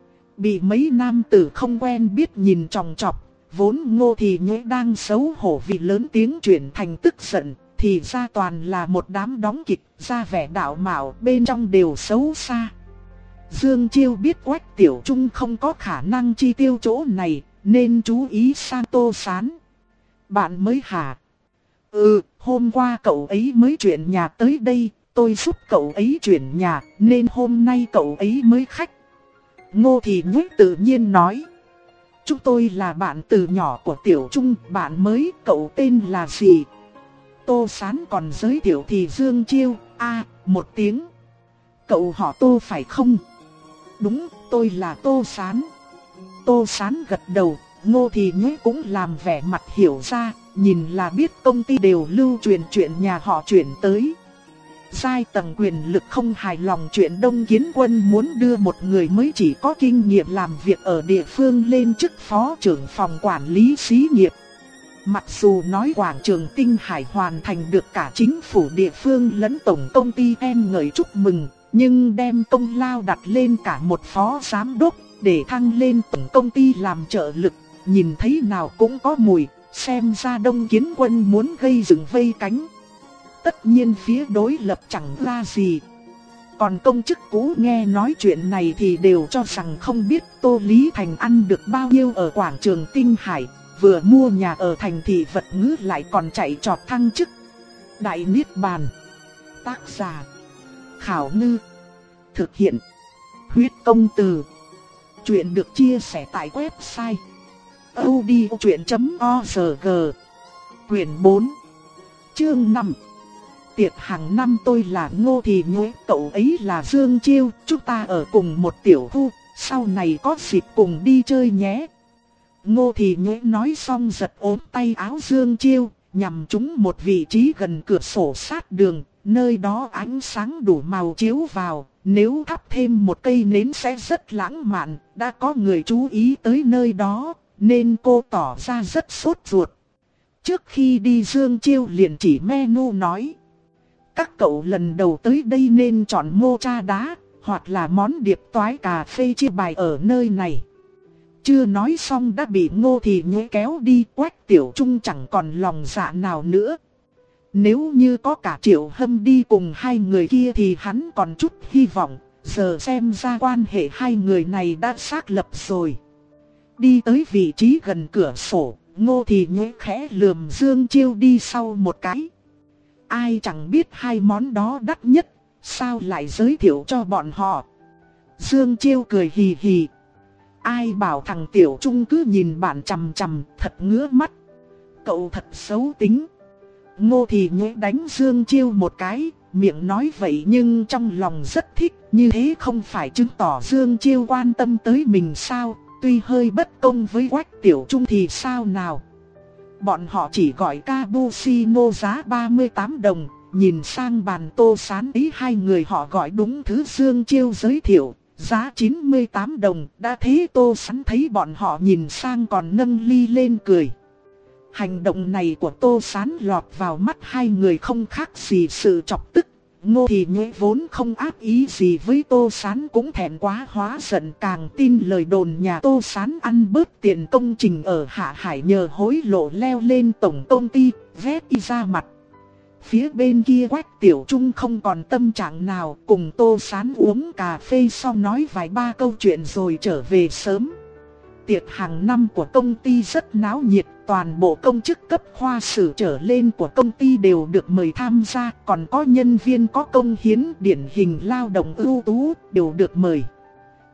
Bị mấy nam tử không quen biết nhìn chòng chọc, vốn Ngô Thì Nhuế đang xấu hổ vì lớn tiếng chuyển thành tức giận, thì ra toàn là một đám đóng kịch, ra vẻ đạo mạo, bên trong đều xấu xa. Dương Chiêu biết Quách Tiểu Trung không có khả năng chi tiêu chỗ này, nên chú ý sang Tô Sán. Bạn mới hả? Ừ, hôm qua cậu ấy mới chuyển nhà tới đây, tôi giúp cậu ấy chuyển nhà, nên hôm nay cậu ấy mới khách. Ngô Thì Nhuế tự nhiên nói. Chúng tôi là bạn từ nhỏ của Tiểu Trung, bạn mới, cậu tên là gì? Tô Sán còn giới thiệu thì Dương Chiêu, a à, một tiếng. Cậu họ Tô phải không? Đúng, tôi là Tô Sán. Tô Sán gật đầu, Ngô Thì Nhuế cũng làm vẻ mặt hiểu ra, nhìn là biết công ty đều lưu truyền chuyện nhà họ chuyển tới. Giai tầng quyền lực không hài lòng chuyện Đông Kiến Quân muốn đưa một người mới chỉ có kinh nghiệm làm việc ở địa phương lên chức phó trưởng phòng quản lý xí nghiệp. Mặc dù nói quảng trường Tinh Hải hoàn thành được cả chính phủ địa phương lẫn tổng công ty khen ngợi chúc mừng, nhưng đem công lao đặt lên cả một phó giám đốc để thăng lên tổng công ty làm trợ lực, nhìn thấy nào cũng có mùi, xem ra Đông Kiến Quân muốn gây dựng vây cánh. Tất nhiên phía đối lập chẳng ra gì. Còn công chức cũ nghe nói chuyện này thì đều cho rằng không biết Tô Lý Thành ăn được bao nhiêu ở quảng trường Tinh Hải, vừa mua nhà ở thành thị vật ngữ lại còn chạy trọt thăng chức. Đại Niết Bàn. Tác giả Khảo Ngư. Thực hiện Huyết Công Từ. Chuyện được chia sẻ tại website audiochuyện chấm org. Quyển bốn, chương năm. Tiệc hàng năm tôi là Ngô Thì Nhuế, cậu ấy là Dương Chiêu, chúng ta ở cùng một tiểu khu, sau này có dịp cùng đi chơi nhé. Ngô Thì Nhuế nói xong giật ốm tay áo Dương Chiêu, nhằm trúng một vị trí gần cửa sổ sát đường, nơi đó ánh sáng đủ màu chiếu vào, nếu thắp thêm một cây nến sẽ rất lãng mạn. Đã có người chú ý tới nơi đó, nên cô tỏ ra rất sốt ruột. Trước khi đi Dương Chiêu liền chỉ menu nói. Các cậu lần đầu tới đây nên chọn mocha đá, hoặc là món điệp toái cà phê chia bài ở nơi này. Chưa nói xong đã bị Ngô Thì Nhuế kéo đi. Quách Tiểu Trung chẳng còn lòng dạ nào nữa. Nếu như có cả Triệu Hâm đi cùng hai người kia thì hắn còn chút hy vọng. Giờ xem ra quan hệ hai người này đã xác lập rồi. Đi tới vị trí gần cửa sổ, Ngô Thì Nhuế khẽ lườm Dương Chiêu đi sau một cái. Ai chẳng biết hai món đó đắt nhất, sao lại giới thiệu cho bọn họ? Dương Chiêu cười hì hì. Ai bảo thằng Tiểu Trung cứ nhìn bạn chằm chằm, thật ngứa mắt. Cậu thật xấu tính. Ngô Thì Nhuế đánh Dương Chiêu một cái, miệng nói vậy nhưng trong lòng rất thích. Như thế không phải chứng tỏ Dương Chiêu quan tâm tới mình sao? Tuy hơi bất công với Quách Tiểu Trung thì sao nào? Bọn họ chỉ gọi cappuccino giá ba mươi tám đồng, nhìn sang bàn Tô Sán ấy hai người họ gọi đúng thứ Dương Chiêu giới thiệu, giá chín mươi tám đồng. Đã thế Tô Sán thấy bọn họ nhìn sang còn nâng ly lên cười. Hành động này của Tô Sán lọt vào mắt hai người không khác gì sự chọc tức. Ngô Thì Nhuế vốn không ác ý gì với Tô Sán cũng thẹn quá hóa giận, càng tin lời đồn nhà Tô Sán ăn bớt tiền công trình ở Hạ Hải nhờ hối lộ leo lên tổng công ty, vét y ra mặt. Phía bên kia Quách Tiểu Trung không còn tâm trạng nào, cùng Tô Sán uống cà phê xong nói vài ba câu chuyện rồi trở về sớm. Tiệc hàng năm của công ty rất náo nhiệt, toàn bộ công chức cấp khoa sử trở lên của công ty đều được mời tham gia, còn có nhân viên có công hiến điển hình lao động ưu tú đều được mời.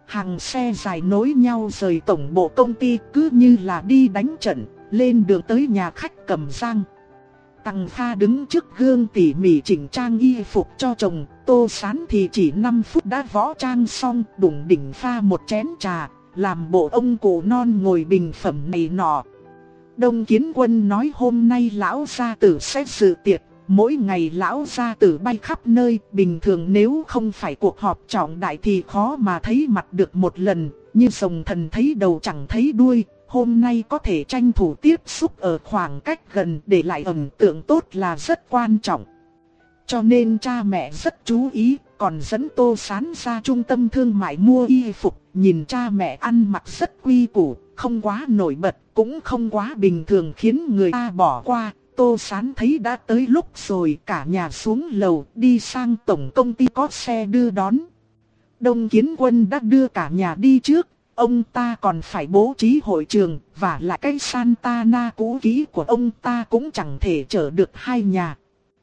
hàng xe dài nối nhau rời tổng bộ công ty cứ như là đi đánh trận, lên đường tới nhà khách Cẩm Giang. Tằng Kha đứng trước gương tỉ mỉ chỉnh trang y phục cho chồng, Tô Sán thì chỉ năm phút đã võ trang xong, đủng đỉnh pha một chén trà, làm bộ ông cụ non ngồi bình phẩm này nọ. Đông Kiến Quân nói hôm nay lão gia tử sẽ dự tiệc, mỗi ngày lão gia tử bay khắp nơi, bình thường nếu không phải cuộc họp trọng đại thì khó mà thấy mặt được một lần, như rồng thần thấy đầu chẳng thấy đuôi. Hôm nay có thể tranh thủ tiếp xúc ở khoảng cách gần để lại ấn tượng tốt là rất quan trọng. Cho nên cha mẹ rất chú ý, còn dẫn Tô Sán ra trung tâm thương mại mua y phục. Nhìn cha mẹ ăn mặc rất quy củ, không quá nổi bật, cũng không quá bình thường khiến người ta bỏ qua. Tô Sán thấy đã tới lúc rồi, cả nhà xuống lầu đi sang tổng công ty có xe đưa đón. Đông Kiến Quân đã đưa cả nhà đi trước. Ông ta còn phải bố trí hội trường, và lại cái Santana cũ kỹ của ông ta cũng chẳng thể chở được hai nhà.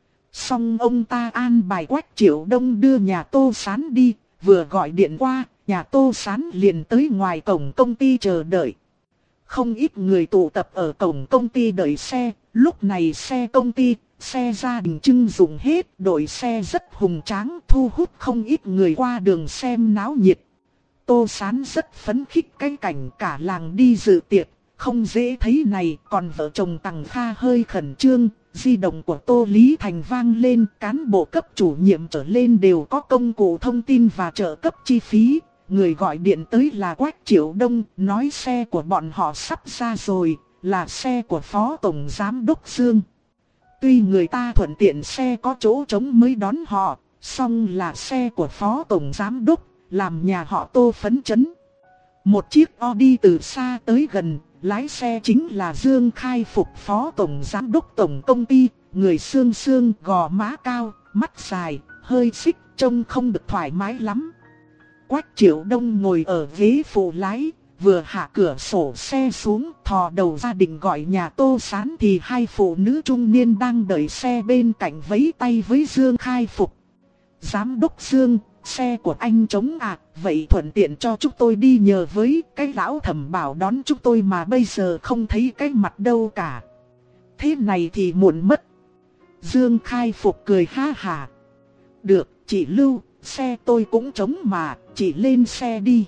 Xong ông ta an bài Quách Triệu Đông đưa nhà Tô Sán đi, vừa gọi điện qua, nhà Tô Sán liền tới ngoài cổng công ty chờ đợi. Không ít người tụ tập ở cổng công ty đợi xe, lúc này xe công ty, xe gia đình trưng dụng hết, đội xe rất hùng tráng, thu hút không ít người qua đường xem náo nhiệt. Tô Sán rất phấn khích cái cảnh cả làng đi dự tiệc, không dễ thấy này, còn vợ chồng Tằng Kha hơi khẩn trương. Di động của Tô Lý Thành vang lên, cán bộ cấp chủ nhiệm trở lên đều có công cụ thông tin và trợ cấp chi phí. Người gọi điện tới là Quách Triệu Đông, nói xe của bọn họ sắp ra rồi, là xe của Phó Tổng Giám Đốc Dương. Tuy người ta thuận tiện xe có chỗ trống mới đón họ, song là xe của Phó Tổng Giám Đốc, làm nhà họ Tô phấn chấn. Một chiếc Audi từ xa tới gần, lái xe chính là Dương Khai Phục, Phó Tổng Giám Đốc Tổng Công ty, người xương xương, gò má cao, mắt dài, hơi xích, trông không được thoải mái lắm. Quách Triệu Đông ngồi ở ghế phụ lái, vừa hạ cửa sổ xe xuống, thò đầu ra định gọi nhà Tô Sán thì hai phụ nữ trung niên đang đợi xe bên cạnh vẫy tay với Dương Khai Phục. Giám đốc Dương, xe của anh trống à, vậy thuận tiện cho chúng tôi đi nhờ với, cái lão thẩm bảo đón chúng tôi mà bây giờ không thấy cái mặt đâu cả. Thế này thì muộn mất. Dương Khai Phục cười ha hà. Được, chị Lưu, xe tôi cũng trống mà, chị lên xe đi.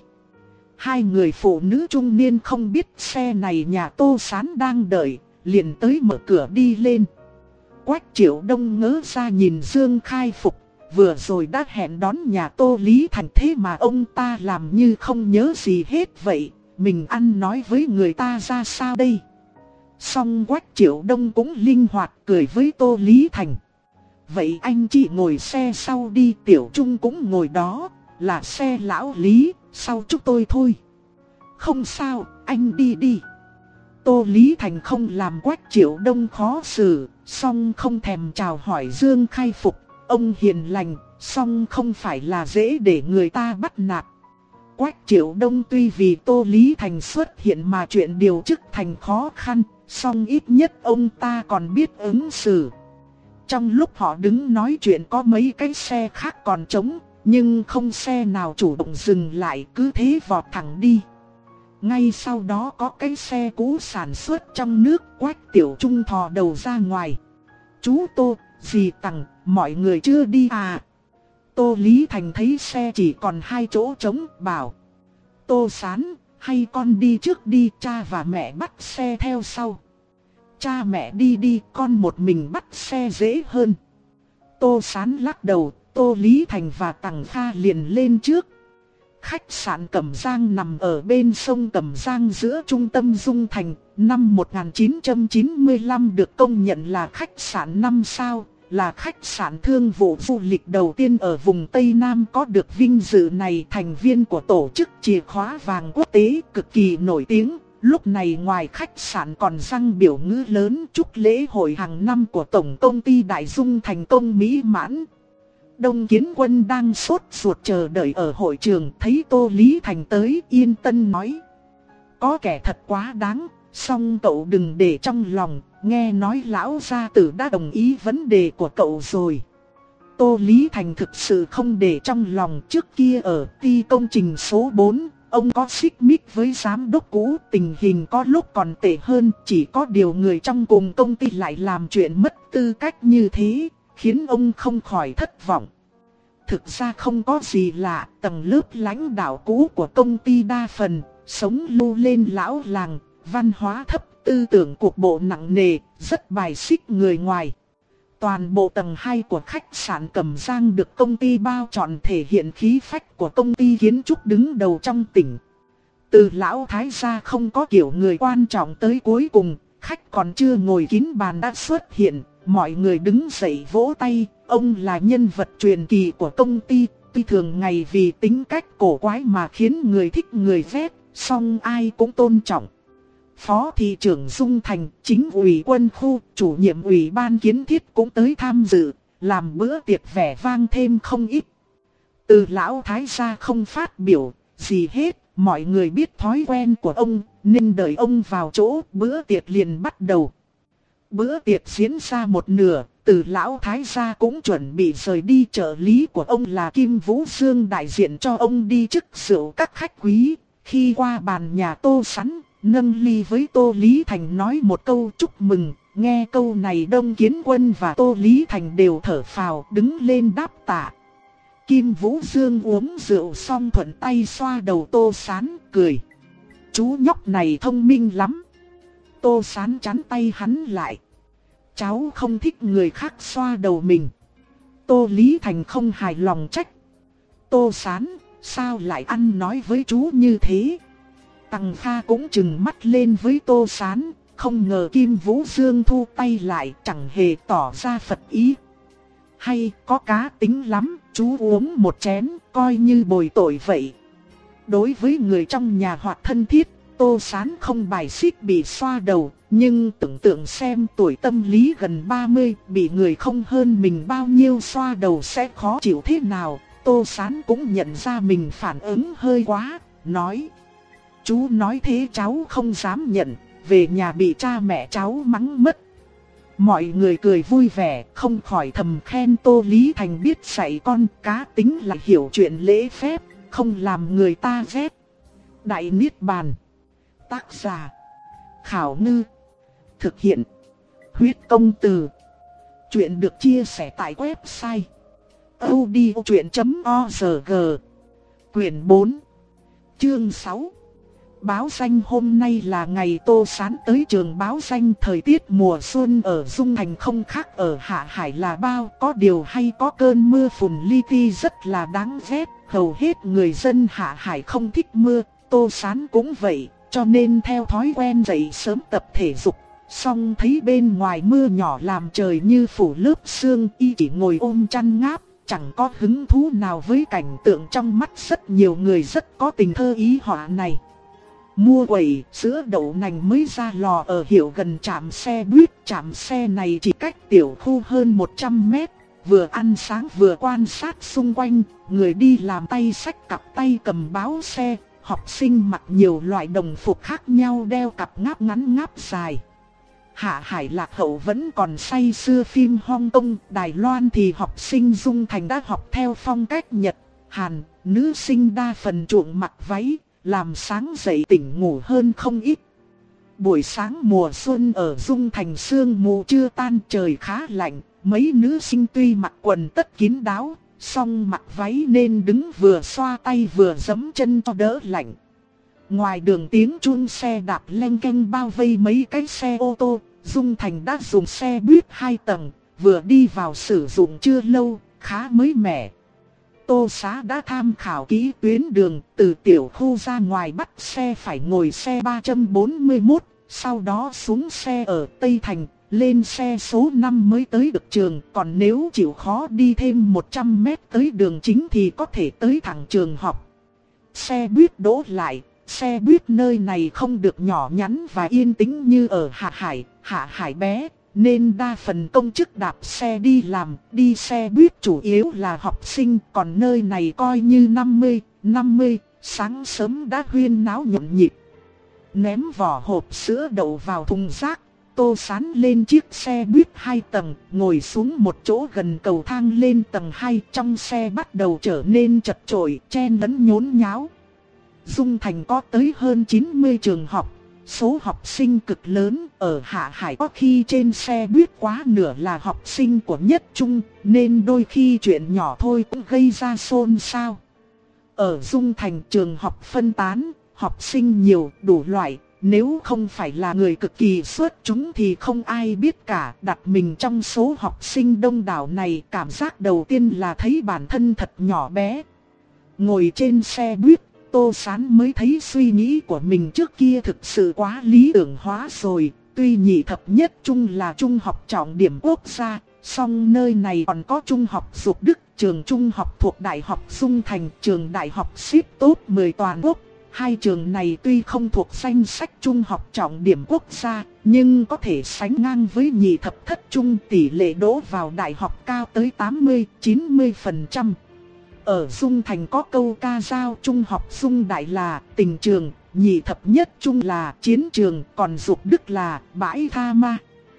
Hai người phụ nữ trung niên không biết xe này nhà Tô Sán đang đợi, liền tới mở cửa đi lên. Quách Triệu Đông ngớ ra nhìn Dương Khai Phục. Vừa rồi đã hẹn đón nhà Tô Lý Thành, thế mà ông ta làm như không nhớ gì hết vậy. Mình ăn nói với người ta ra sao đây? Xong Quách Triệu Đông cũng linh hoạt cười với Tô Lý Thành. Vậy anh chị ngồi xe sau đi, Tiểu Trung cũng ngồi đó, là xe lão Lý, sau chúng tôi thôi. Không sao, anh đi đi. Tô Lý Thành không làm Quách Triệu Đông khó xử, song không thèm chào hỏi Dương Khai Phục. Ông hiền lành, song không phải là dễ để người ta bắt nạt. Quách Triệu Đông tuy vì Tô Lý Thành xuất hiện mà chuyện điều chức thành khó khăn, song ít nhất ông ta còn biết ứng xử. Trong lúc họ đứng nói chuyện có mấy cái xe khác còn trống, nhưng không xe nào chủ động dừng lại, cứ thế vọt thẳng đi. Ngay sau đó có cái xe cũ sản xuất trong nước, Quách Tiểu Trung thò đầu ra ngoài. Chú Tô, dì Tằng, mọi người chưa đi à? Tô Lý Thành thấy xe chỉ còn hai chỗ trống, bảo. Tô Sán, hay con đi trước đi, cha và mẹ bắt xe theo sau. Cha mẹ đi đi, con một mình bắt xe dễ hơn. Tô Sán lắc đầu, Tô Lý Thành và Tằng Kha liền lên trước. Khách sạn Cẩm Giang nằm ở bên sông Cẩm Giang giữa trung tâm Dung Thành, năm một nghìn chín trăm chín mươi lăm được công nhận là khách sạn năm sao, là khách sạn thương vụ du lịch đầu tiên ở vùng Tây Nam có được vinh dự này, thành viên của tổ chức chìa khóa vàng quốc tế cực kỳ nổi tiếng. Lúc này ngoài khách sạn còn răng biểu ngữ lớn chúc lễ hội hàng năm của Tổng Công ty Đại Dung thành công mỹ mãn. Đông Kiến Quân đang sốt ruột chờ đợi ở hội trường, thấy Tô Lý Thành tới, yên tâm nói. Có kẻ thật quá đáng, song cậu đừng để trong lòng, nghe nói lão gia tử đã đồng ý vấn đề của cậu rồi. Tô Lý Thành thực sự không để trong lòng. Trước kia ở ty công trình số bốn, ông có xích mích với giám đốc cũ, tình hình có lúc còn tệ hơn, chỉ có điều người trong cùng công ty lại làm chuyện mất tư cách như thế, khiến ông không khỏi thất vọng. Thực ra không có gì lạ, tầng lớp lãnh đạo cũ của công ty đa phần sống lưu lên lão làng, văn hóa thấp, tư tưởng cục bộ nặng nề, rất bài xích người ngoài. Toàn bộ tầng hai của khách sạn Cẩm Giang được công ty bao trọn, thể hiện khí phách của công ty kiến trúc đứng đầu trong tỉnh. Từ lão thái gia không có kiểu người quan trọng tới cuối cùng, khách còn chưa ngồi kín bàn đã xuất hiện, mọi người đứng dậy vỗ tay. Ông là nhân vật truyền kỳ của công ty, tuy thường ngày vì tính cách cổ quái mà khiến người thích người ghét, song ai cũng tôn trọng. Phó thị trưởng Dung Thành, chính ủy quân khu, chủ nhiệm ủy ban kiến thiết cũng tới tham dự, làm bữa tiệc vẻ vang thêm không ít. Từ lão thái gia không phát biểu gì hết, mọi người biết thói quen của ông, nên đợi ông vào chỗ, bữa tiệc liền bắt đầu. Bữa tiệc diễn ra một nửa, Từ lão thái gia cũng chuẩn bị rời đi. Trợ lý của ông là Kim Vũ Dương đại diện cho ông đi chức rượu các khách quý. Khi qua bàn nhà Tô Sắn, nâng ly với Tô Lý Thành nói một câu chúc mừng. Nghe câu này Đông Kiến Quân và Tô Lý Thành đều thở phào, đứng lên đáp tạ. Kim Vũ Dương uống rượu xong thuận tay xoa đầu Tô Sán, cười. Chú nhóc này thông minh lắm. Tô Sán chắn tay hắn lại. Cháu không thích người khác xoa đầu mình. Tô Lý Thành không hài lòng trách. Tô Sán, sao lại ăn nói với chú như thế? Tằng Kha cũng trừng mắt lên với Tô Sán, không ngờ Kim Vũ Dương thu tay lại, chẳng hề tỏ ra phật ý. Hay, có cá tính lắm, chú uống một chén, coi như bồi tội vậy. Đối với người trong nhà hoặc thân thiết, Tô Sán không bài xích bị xoa đầu, nhưng tưởng tượng xem tuổi tâm lý gần ba mươi, bị người không hơn mình bao nhiêu xoa đầu sẽ khó chịu thế nào. Tô Sán cũng nhận ra mình phản ứng hơi quá, nói. Chú nói thế cháu không dám nhận, về nhà bị cha mẹ cháu mắng mất. Mọi người cười vui vẻ, không khỏi thầm khen Tô Lý Thành biết dạy con, cá tính là hiểu chuyện lễ phép, không làm người ta ghét. Đại Niết Bàn. Tác giả Khảo Ngư. Thực hiện Huyết Công Từ. Chuyện được chia sẻ tại website audiochuyện chấm org. Quyển bốn, chương sáu. Báo danh. Hôm nay là ngày Tô Sán tới trường báo danh. Thời tiết mùa xuân ở Dung Thành không khác ở Hạ Hải là bao. Có điều hay có cơn mưa phùn li ti rất là đáng ghét. Hầu hết người dân Hạ Hải không thích mưa, Tô Sán cũng vậy, cho nên theo thói quen dậy sớm tập thể dục. Xong thấy bên ngoài mưa nhỏ làm trời như phủ lớp sương, y chỉ ngồi ôm chăn ngáp, chẳng có hứng thú nào với cảnh tượng trong mắt rất nhiều người rất có tình thơ ý họa này. Mua quẩy, sữa đậu nành mới ra lò ở hiệu gần trạm xe buýt. Trạm xe này chỉ cách tiểu khu hơn một trăm mét. Vừa ăn sáng vừa quan sát xung quanh, người đi làm tay xách cặp tay cầm báo xe. Học sinh mặc nhiều loại đồng phục khác nhau đeo cặp ngáp ngắn ngáp dài. Hạ Hải lạc hậu vẫn còn say sưa phim Hong Kong, Đài Loan thì học sinh Dung Thành đã học theo phong cách Nhật, Hàn. Nữ sinh đa phần chuộng mặc váy, làm sáng dậy tỉnh ngủ hơn không ít. Buổi sáng mùa xuân ở Dung Thành sương mù chưa tan, trời khá lạnh. Mấy nữ sinh tuy mặc quần tất kín đáo, song mặc váy nên đứng vừa xoa tay vừa giẫm chân cho đỡ lạnh. Ngoài đường tiếng chuông xe đạp leng keng bao vây mấy cái xe ô tô. Dung Thành đã dùng xe buýt hai tầng, vừa đi vào sử dụng chưa lâu, khá mới mẻ. Tô Xá đã tham khảo kỹ tuyến đường, từ tiểu khu ra ngoài bắt xe phải ngồi xe ba trăm bốn mươi mốt, sau đó xuống xe ở Tây Thành, lên xe số năm mới tới được trường. Còn nếu chịu khó đi thêm một trăm mét tới đường chính thì có thể tới thẳng trường học. Xe buýt đỗ lại, xe buýt nơi này không được nhỏ nhắn và yên tĩnh như ở Hạ Hải. Hạ Hải bé, nên đa phần công chức đạp xe đi làm, đi xe buýt chủ yếu là học sinh. Còn nơi này coi như năm mươi, năm mươi, sáng sớm đã huyên náo nhộn nhịp. Ném vỏ hộp sữa đậu vào thùng rác, Tô Sán lên chiếc xe buýt hai tầng, ngồi xuống một chỗ gần cầu thang lên tầng hai. Trong xe bắt đầu trở nên chật chội, chen lẫn nhốn nháo. Dung Thành có tới hơn chín mươi trường học, số học sinh cực lớn. Ở Hạ Hải có khi trên xe buýt quá nửa là học sinh của nhất trung, nên đôi khi chuyện nhỏ thôi cũng gây ra xôn xao. Ở Dung Thành trường học phân tán, học sinh nhiều, đủ loại. Nếu không phải là người cực kỳ xuất chúng thì không ai biết cả. Đặt mình trong số học sinh đông đảo này, cảm giác đầu tiên là thấy bản thân thật nhỏ bé. Ngồi trên xe buýt, Tô Sán mới thấy suy nghĩ của mình trước kia thực sự quá lý tưởng hóa rồi. Tuy nhị thập nhất trung là trung học trọng điểm quốc gia, song nơi này còn có trung học Dục Đức, trường trung học thuộc Đại học Dung Thành, trường đại học xếp top mười toàn quốc. Hai trường này tuy không thuộc danh sách trung học trọng điểm quốc gia, nhưng có thể sánh ngang với nhị thập thất trung, tỷ lệ đỗ vào đại học cao tới tám mươi đến chín mươi phần trăm. Ở Dung Thành có câu ca dao trung học Dung Đại là tình trường, nhị thập nhất trung là chiến trường, còn Dục Đức là bãi tha ma.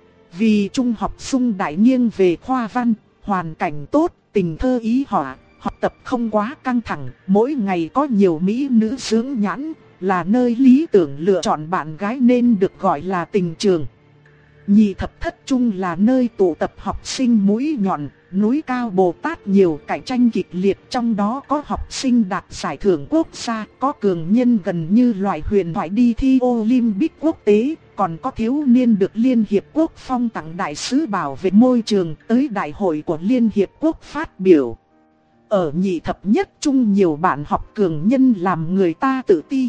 Vì trung học Dung Đại nghiêng về khoa văn, hoàn cảnh tốt, tình thơ ý họa, học tập không quá căng thẳng, mỗi ngày có nhiều mỹ nữ dưỡng nhãn, là nơi lý tưởng lựa chọn bạn gái nên được gọi là tình trường. Nhị thập thất trung là nơi tụ tập học sinh mũi nhọn, núi cao Bồ Tát nhiều, cạnh tranh kịch liệt, trong đó có học sinh đạt giải thưởng quốc gia, có cường nhân gần như loại huyền thoại đi thi Olympic quốc tế, còn có thiếu niên được Liên Hiệp Quốc phong tặng đại sứ bảo vệ môi trường tới đại hội của Liên Hiệp Quốc phát biểu. Ở nhị thập nhất trung nhiều bạn học cường nhân làm người ta tự ti.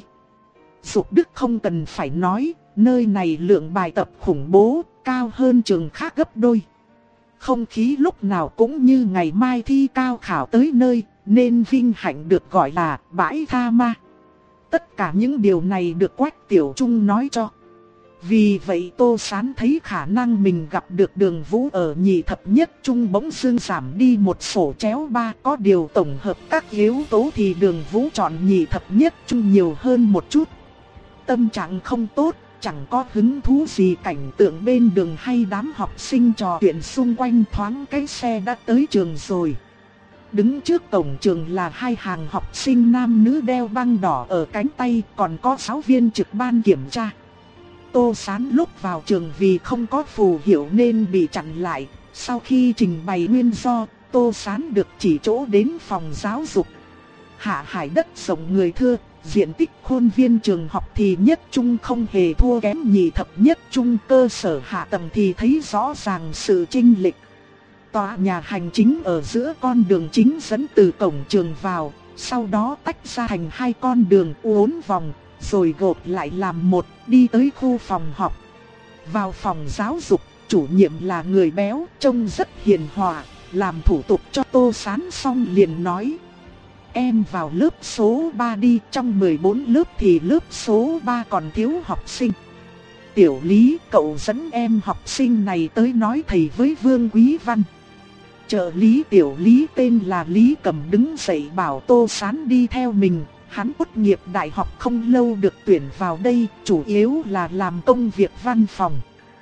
Dục Đức không cần phải nói, nơi này lượng bài tập khủng bố, cao hơn trường khác gấp đôi. Không khí lúc nào cũng như ngày mai thi cao khảo tới nơi, nên vinh hạnh được gọi là bãi tha ma. Tất cả những điều này được Quách Tiểu Trung nói cho. Vì vậy Tô Sán thấy khả năng mình gặp được Đường Vũ ở nhị thập nhất trung bỗng dưng giảm đi một sổ chéo ba. Có điều tổng hợp các yếu tố thì Đường Vũ chọn nhị thập nhất trung nhiều hơn một chút. Tâm trạng không tốt, chẳng có hứng thú gì cảnh tượng bên đường hay đám học sinh trò chuyện xung quanh, thoáng cái xe đã tới trường rồi. Đứng trước cổng trường là hai hàng học sinh nam nữ đeo băng đỏ ở cánh tay, còn có giáo viên trực ban kiểm tra. Tô Sán lúc vào trường vì không có phù hiệu nên bị chặn lại. Sau khi trình bày nguyên do, Tô Sán được chỉ chỗ đến phòng giáo dục. Hạ Hải đất rộng người thưa, diện tích khuôn viên trường học thì nhất trung không hề thua kém nhị thập nhất trung, cơ sở hạ tầng thì thấy rõ ràng sự chênh lệch. Tòa nhà hành chính ở giữa con đường chính dẫn từ cổng trường vào, sau đó tách ra thành hai con đường uốn vòng, rồi gộp lại làm một, đi tới khu phòng học. Vào phòng giáo dục, chủ nhiệm là người béo, trông rất hiền hòa, làm thủ tục cho Tô Sán xong liền nói: em vào lớp số ba đi, trong mười bốn lớp thì lớp số ba còn thiếu học sinh. Tiểu Lý, cậu dẫn em học sinh này tới nói thầy với Vương Quý Văn. Trợ lý Tiểu Lý tên là Lý Cầm đứng dậy bảo Tô Sán đi theo mình. Hắn tốt nghiệp đại học không lâu được tuyển vào đây, chủ yếu là làm công việc văn phòng.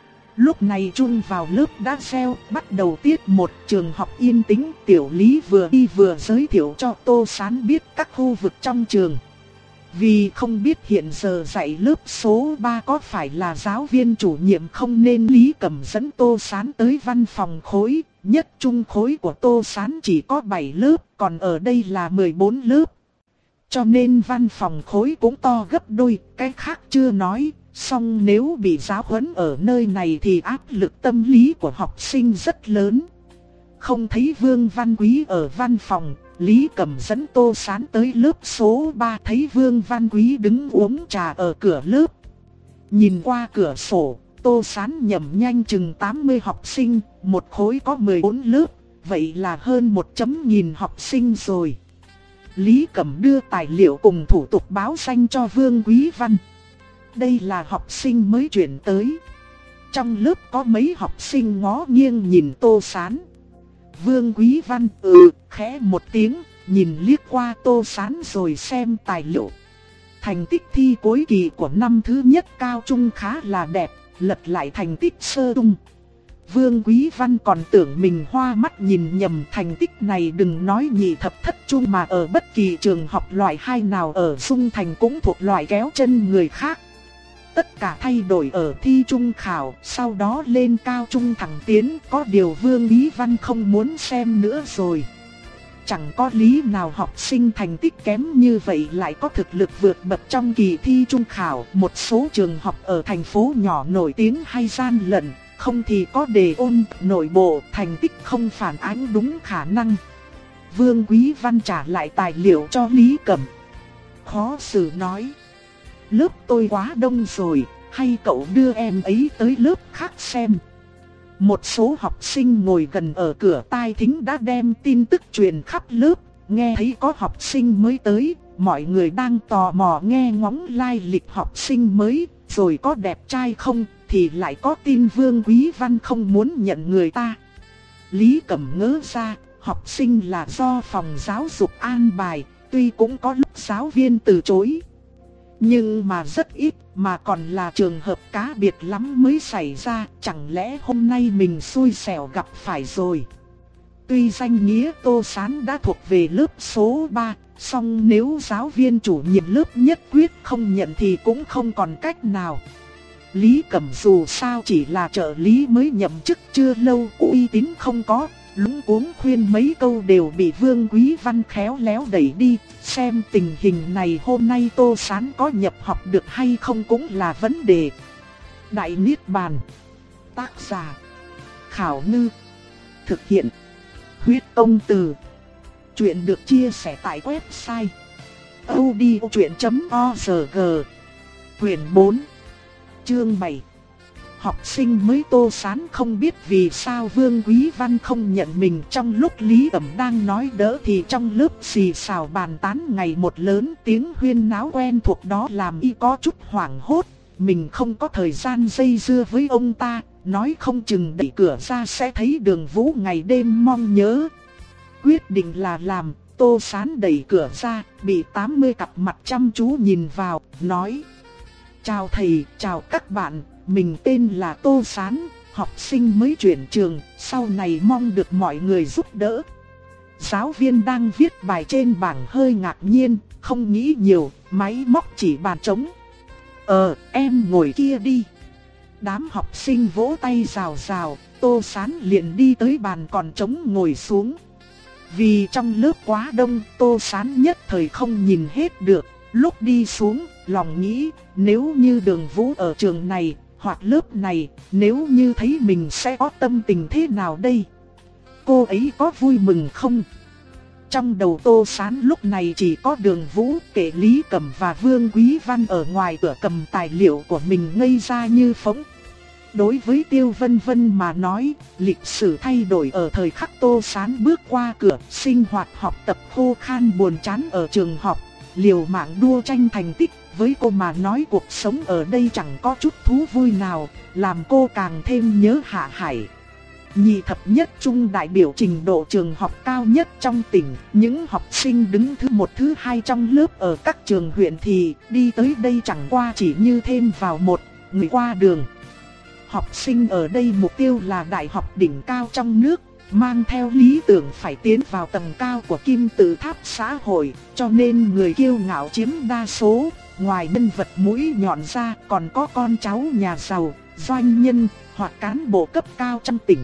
Lúc này chuông vào lớp đã reo, bắt đầu tiết một. Trường học yên tĩnh, Tiểu Lý vừa đi vừa giới thiệu cho Tô Sán biết các khu vực trong trường. Vì không biết hiện giờ dạy lớp số ba có phải là giáo viên chủ nhiệm không nên Lý Cẩm dẫn Tô Sán tới văn phòng khối. Nhất trung khối của Tô Sán chỉ có bảy lớp, còn ở đây là mười bốn lớp. Cho nên văn phòng khối cũng to gấp đôi, cái khác chưa nói. Song nếu bị giáo huấn ở nơi này thì áp lực tâm lý của học sinh rất lớn. Không thấy Vương Văn Quý ở văn phòng, Lý Cẩm dẫn Tô Sán tới lớp số ba, thấy Vương Văn Quý đứng uống trà ở cửa lớp. Nhìn qua cửa sổ, Tô Sán nhẩm nhanh chừng tám mươi học sinh, một khối có mười bốn lớp, vậy là hơn một chấm nghìn học sinh rồi. Lý Cẩm đưa tài liệu cùng thủ tục báo danh cho Vương Quý Văn. Đây là học sinh mới chuyển tới. Trong lớp có mấy học sinh ngó nghiêng nhìn Tô Sán. Vương Quý Văn ừ khẽ một tiếng, nhìn liếc qua Tô Sán rồi xem tài liệu. Thành tích thi cuối kỳ của năm thứ nhất cao trung khá là đẹp, lật lại thành tích sơ trung. Vương Quý Văn còn tưởng mình hoa mắt nhìn nhầm, thành tích này đừng nói nhị thập thất trung mà ở bất kỳ trường học loại hai nào ở Dung Thành cũng thuộc loại kéo chân người khác. Tất cả thay đổi ở thi trung khảo, sau đó lên cao trung thẳng tiến, có điều Vương Quý Văn không muốn xem nữa rồi. Chẳng có lý nào học sinh thành tích kém như vậy lại có thực lực vượt bậc trong kỳ thi trung khảo. Một số trường học ở thành phố nhỏ nổi tiếng hay gian lận, không thì có đề ôn, nội bộ, thành tích không phản ánh đúng khả năng. Vương Quý Văn trả lại tài liệu cho Lý Cẩm. Khó xử nói, lớp tôi quá đông rồi, hay cậu đưa em ấy tới lớp khác xem. Một số học sinh ngồi gần ở cửa tai thính đã đem tin tức truyền khắp lớp, nghe thấy có học sinh mới tới, mọi người đang tò mò nghe ngóng lai lịch học sinh mới, rồi có đẹp trai không, thì lại có tin Vương Quý Văn không muốn nhận người ta. Lý Cẩm ngỡ ra, học sinh là do phòng giáo dục an bài, tuy cũng có lúc giáo viên từ chối, nhưng mà rất ít, mà còn là trường hợp cá biệt lắm mới xảy ra, chẳng lẽ hôm nay mình xui xẻo gặp phải rồi. Tuy danh nghĩa Tô Sán đã thuộc về lớp số ba, song nếu giáo viên chủ nhiệm lớp nhất quyết không nhận thì cũng không còn cách nào. Lý Cẩm dù sao chỉ là trợ lý mới nhậm chức chưa lâu, uy tín không có, lúng cuống khuyên mấy câu đều bị Vương Quý Văn khéo léo đẩy đi. Xem tình hình này hôm nay Tô Sán có nhập học được hay không cũng là vấn đề. Đại Niết Bàn. Tác giả Khảo Ngư. Thực hiện Huyết Công Từ. Chuyện được chia sẻ tại website audiochuyện chấm org. Quyển bốn, chương bảy. Học sinh mới Tô Sán không biết vì sao Vương Quý Văn không nhận mình. Trong lúc Lý Cẩm đang nói đỡ thì trong lớp xì xào bàn tán ngày một lớn, tiếng huyên náo quen thuộc đó làm y có chút hoảng hốt. Mình không có thời gian dây dưa với ông ta, nói không chừng đẩy cửa ra sẽ thấy Đường Vũ ngày đêm mong nhớ. Quyết định là làm, Tô Sán đẩy cửa ra, bị tám mươi cặp mặt chăm chú nhìn vào, nói: Chào thầy, chào các bạn. Mình tên là Tô Sán, học sinh mới chuyển trường, sau này mong được mọi người giúp đỡ. Giáo viên đang viết bài trên bảng hơi ngạc nhiên, không nghĩ nhiều, máy móc chỉ bàn trống. Ờ, em ngồi kia đi. Đám học sinh vỗ tay rào rào, Tô Sán liền đi tới bàn còn trống ngồi xuống. Vì trong lớp quá đông, Tô Sán nhất thời không nhìn hết được. Lúc đi xuống, lòng nghĩ, nếu như Đường Vũ ở trường này hoặc lớp này, nếu như thấy mình sẽ có tâm tình thế nào đây? Cô ấy có vui mừng không? Trong đầu Tô Sán lúc này chỉ có Đường Vũ, kệ Lý Cẩm và Vương Quý Văn ở ngoài cửa cầm tài liệu của mình ngây ra như phỗng. Đối với Tiêu Vân Vân mà nói, lịch sử thay đổi ở thời khắc Tô Sán bước qua cửa, sinh hoạt học tập khô khan buồn chán ở trường học, liều mạng đua tranh thành tích. Với cô mà nói cuộc sống ở đây chẳng có chút thú vui nào, làm cô càng thêm nhớ Hạ Hải. Nhị thập nhất trung đại biểu trình độ trường học cao nhất trong tỉnh, những học sinh đứng thứ một thứ hai trong lớp ở các trường huyện thì đi tới đây chẳng qua chỉ như thêm vào một người qua đường. Học sinh ở đây mục tiêu là đại học đỉnh cao trong nước, mang theo lý tưởng phải tiến vào tầng cao của kim tự tháp xã hội, cho nên người kiêu ngạo chiếm đa số. Ngoài nhân vật mũi nhọn ra còn có con cháu nhà giàu, doanh nhân hoặc cán bộ cấp cao trong tỉnh.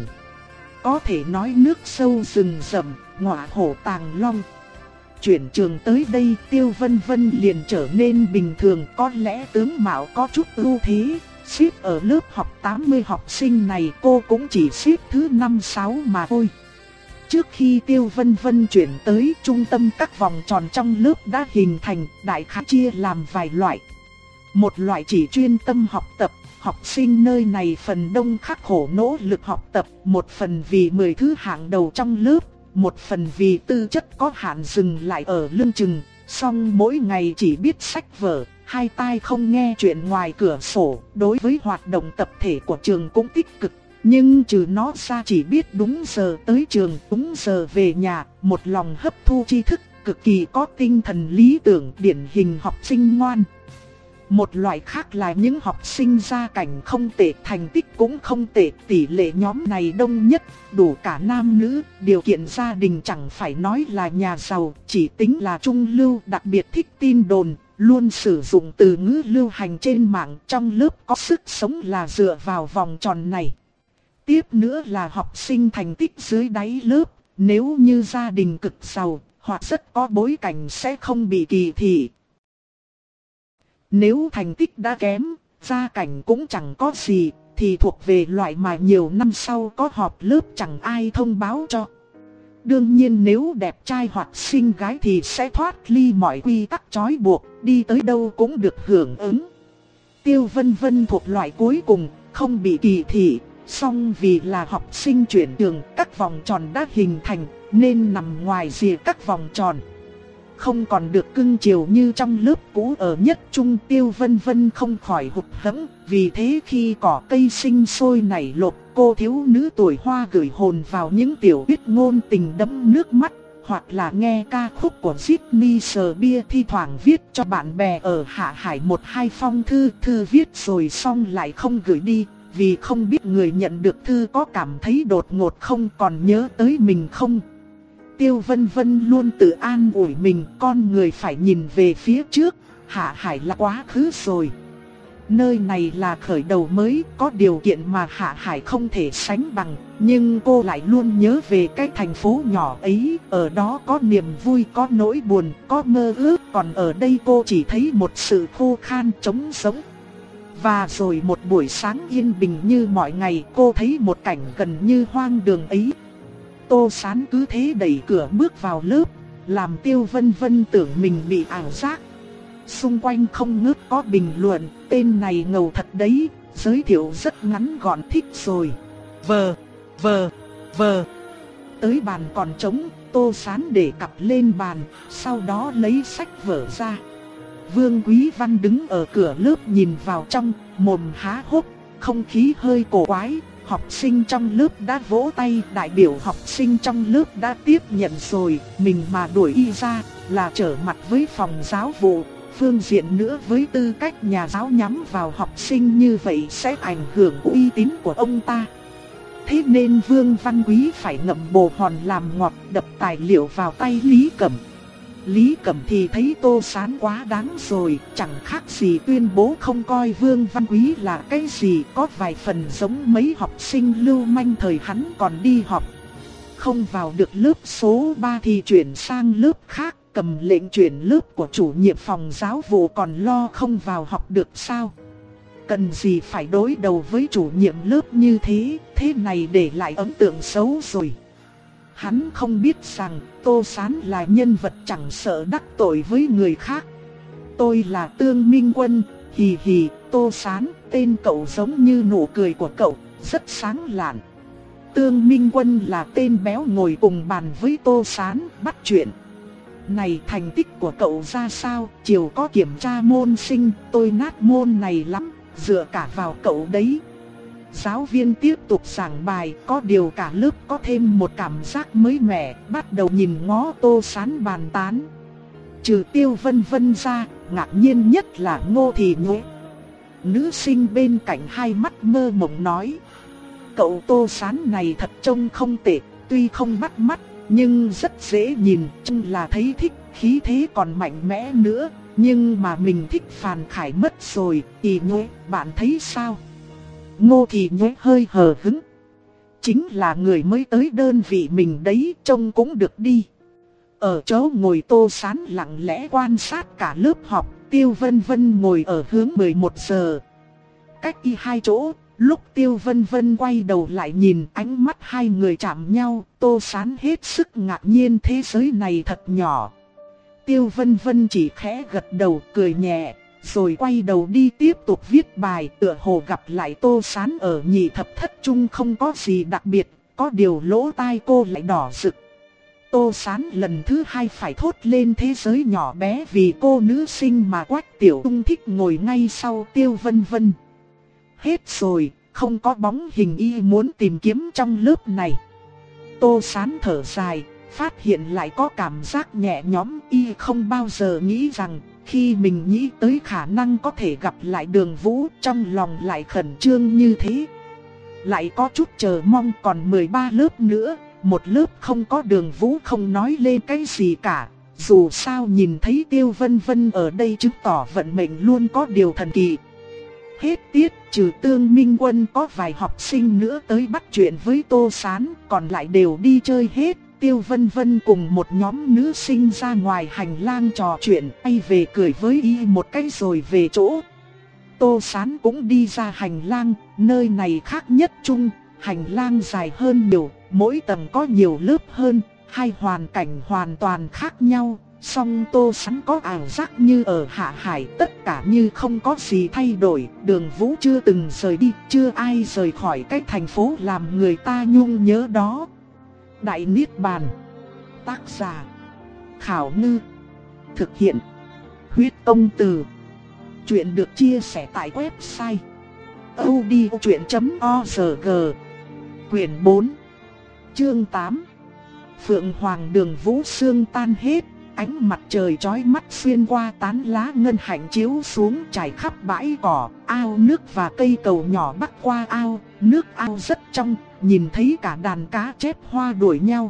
Có thể nói nước sâu rừng rậm, ngọa hổ tàng long. Chuyển trường tới đây Tiêu Vân Vân liền trở nên bình thường, có lẽ tướng mạo có chút ưu thế. Xếp ở lớp học tám mươi học sinh này cô cũng chỉ xếp thứ năm sáu mà thôi. Trước khi Tiêu Vân Vân chuyển tới, trung tâm các vòng tròn trong lớp đã hình thành, đại khái chia làm vài loại. Một loại chỉ chuyên tâm học tập, học sinh nơi này phần đông khắc khổ nỗ lực học tập, một phần vì mười thứ hạng đầu trong lớp, một phần vì tư chất có hạn dừng lại ở lưng chừng, song mỗi ngày chỉ biết sách vở, hai tai không nghe chuyện ngoài cửa sổ, đối với hoạt động tập thể của trường cũng tích cực. Nhưng trừ nó ra chỉ biết đúng giờ tới trường, đúng giờ về nhà, một lòng hấp thu tri thức, cực kỳ có tinh thần lý tưởng, điển hình học sinh ngoan. Một loại khác là những học sinh gia cảnh không tệ, thành tích cũng không tệ, tỷ lệ nhóm này đông nhất, đủ cả nam nữ, điều kiện gia đình chẳng phải nói là nhà giàu, chỉ tính là trung lưu, đặc biệt thích tin đồn, luôn sử dụng từ ngữ lưu hành trên mạng, trong lớp có sức sống là dựa vào vòng tròn này. Tiếp nữa là học sinh thành tích dưới đáy lớp, nếu như gia đình cực giàu, hoặc rất có bối cảnh sẽ không bị kỳ thị. Nếu thành tích đã kém, gia cảnh cũng chẳng có gì, thì thuộc về loại mà nhiều năm sau có họp lớp chẳng ai thông báo cho. Đương nhiên nếu đẹp trai hoặc xinh gái thì sẽ thoát ly mọi quy tắc trói buộc, đi tới đâu cũng được hưởng ứng. Tiêu Vân Vân thuộc loại cuối cùng, không bị kỳ thị, song vì là học sinh chuyển trường, các vòng tròn đã hình thành, nên nằm ngoài rìa các vòng tròn. Không còn được cưng chiều như trong lớp cũ ở nhất trung. Tiêu Vân Vân không khỏi hụt hẫng, vì thế khi cỏ cây sinh sôi nảy lộc, cô thiếu nữ tuổi hoa gửi hồn vào những tiểu viết ngôn tình đẫm nước mắt, hoặc là nghe ca khúc của Britney Spears, thi thoảng viết cho bạn bè ở Hạ Hải một hai phong thư, thư viết rồi xong lại không gửi đi, vì không biết người nhận được thư có cảm thấy đột ngột không, còn nhớ tới mình không. Tiêu Vân Vân luôn tự an ủi mình, con người phải nhìn về phía trước, Hạ Hải là quá khứ rồi. Nơi này là khởi đầu mới, có điều kiện mà Hạ Hải không thể sánh bằng, nhưng cô lại luôn nhớ về cái thành phố nhỏ ấy, ở đó có niềm vui, có nỗi buồn, có mơ ước, còn ở đây cô chỉ thấy một sự khô khan trống rỗng. Và rồi một buổi sáng yên bình như mọi ngày, cô thấy một cảnh gần như hoang đường ấy. Tô Sán cứ thế đẩy cửa bước vào lớp, làm Tiêu Vân Vân tưởng mình bị ảo giác. Xung quanh không ngớt có bình luận, tên này ngầu thật đấy, giới thiệu rất ngắn gọn, thích rồi. Vờ, vờ, vờ. Tới bàn còn trống, Tô Sán để cặp lên bàn, sau đó lấy sách vở ra. Vương Quý Văn đứng ở cửa lớp nhìn vào trong, mồm há hốc, không khí hơi cổ quái. Học sinh trong lớp đã vỗ tay, đại biểu học sinh trong lớp đã tiếp nhận rồi, mình mà đuổi y ra là trở mặt với phòng giáo vụ. Phương diện nữa, với tư cách nhà giáo nhắm vào học sinh như vậy sẽ ảnh hưởng uy tín của ông ta. Thế nên Vương Văn Quý phải ngậm bồ hòn làm ngọt, đập tài liệu vào tay Lý Cẩm. Lý Cẩm thì thấy Tô Sán quá đáng rồi, chẳng khác gì tuyên bố không coi Vương Văn Quý là cái gì, có vài phần giống mấy học sinh lưu manh thời hắn còn đi học. Không vào được lớp số ba thì chuyển sang lớp khác, cầm lệnh chuyển lớp của chủ nhiệm phòng giáo vụ còn lo không vào học được sao? Cần gì phải đối đầu với chủ nhiệm lớp như thế, thế này để lại ấn tượng xấu rồi. Hắn không biết rằng Tô Sán là nhân vật chẳng sợ đắc tội với người khác. Tôi là Tương Minh Quân, hì hì, Tô Sán, tên cậu giống như nụ cười của cậu, rất sáng lạn. Tương Minh Quân là tên béo ngồi cùng bàn với Tô Sán, bắt chuyện. Này, thành tích của cậu ra sao, chiều có kiểm tra môn sinh, tôi nát môn này lắm, dựa cả vào cậu đấy. Giáo viên tiếp tục giảng bài, có điều cả lớp có thêm một cảm giác mới mẻ, bắt đầu nhìn ngó Tô Sán bàn tán. Trừ Tiêu Vân Vân ra, ngạc nhiên nhất là Ngô Thị Nhuế. Nữ sinh bên cạnh hai mắt mơ mộng nói: cậu Tô Sán này thật trông không tệ, tuy không bắt mắt, nhưng rất dễ nhìn, trông là thấy thích, khí thế còn mạnh mẽ nữa. Nhưng mà mình thích Phàn Khải mất rồi, Thị Nhuế, bạn thấy sao? Ngô Thị Nhuế hơi hờ hững. Chính là người mới tới đơn vị mình đấy, trông cũng được đi. Ở chỗ ngồi Tô Sán lặng lẽ quan sát cả lớp học, Tiêu Vân Vân ngồi ở hướng mười một giờ. Cách y hai chỗ, lúc Tiêu Vân Vân quay đầu lại nhìn, ánh mắt hai người chạm nhau, Tô Sán hết sức ngạc nhiên, thế giới này thật nhỏ. Tiêu Vân Vân chỉ khẽ gật đầu cười nhẹ, rồi quay đầu đi tiếp tục viết bài, tựa hồ gặp lại Tô Sán ở nhị thập thất trung không có gì đặc biệt, có điều lỗ tai cô lại đỏ rực. Tô Sán lần thứ hai phải thốt lên thế giới nhỏ bé vì cô nữ sinh mà Quách Tiểu Tung thích ngồi ngay sau Tiêu Vân Vân. Hết rồi, không có bóng hình y muốn tìm kiếm trong lớp này. Tô Sán thở dài, phát hiện lại có cảm giác nhẹ nhõm, y không bao giờ nghĩ rằng Khi mình nghĩ tới khả năng có thể gặp lại Đường Vũ, trong lòng lại khẩn trương như thế. Lại có chút chờ mong, còn mười ba lớp nữa, một lớp không có Đường Vũ không nói lên cái gì cả. Dù sao nhìn thấy Tiêu Vân Vân ở đây chứng tỏ vận mệnh luôn có điều thần kỳ. Hết tiết, trừ Tương Minh Quân có vài học sinh nữa tới bắt chuyện với Tô Sán, còn lại đều đi chơi hết. Tiêu Vân Vân cùng một nhóm nữ sinh ra ngoài hành lang trò chuyện, ay về cười với y một cái rồi về chỗ. Tô Sán cũng đi ra hành lang, nơi này khác nhất trung, hành lang dài hơn nhiều, mỗi tầng có nhiều lớp hơn, hai hoàn cảnh hoàn toàn khác nhau. Song Tô Sán có ảo giác như ở Hạ Hải, tất cả như không có gì thay đổi. Đường Vũ chưa từng rời đi, chưa ai rời khỏi cái thành phố làm người ta nhung nhớ đó. Đại Niết Bàn. Tác giả Khảo Ngư. Thực hiện Huyết Công Từ. Chuyện được chia sẻ tại website audiochuyện chấm org. Quyển bốn, chương tám. Phượng Hoàng. Đường Vũ sương tan hết, ánh mặt trời chói mắt xuyên qua tán lá ngân hạnh chiếu xuống trải khắp bãi cỏ, ao nước và cây cầu nhỏ bắc qua ao. Nước ao rất trong, nhìn thấy cả đàn cá chép hoa đuổi nhau.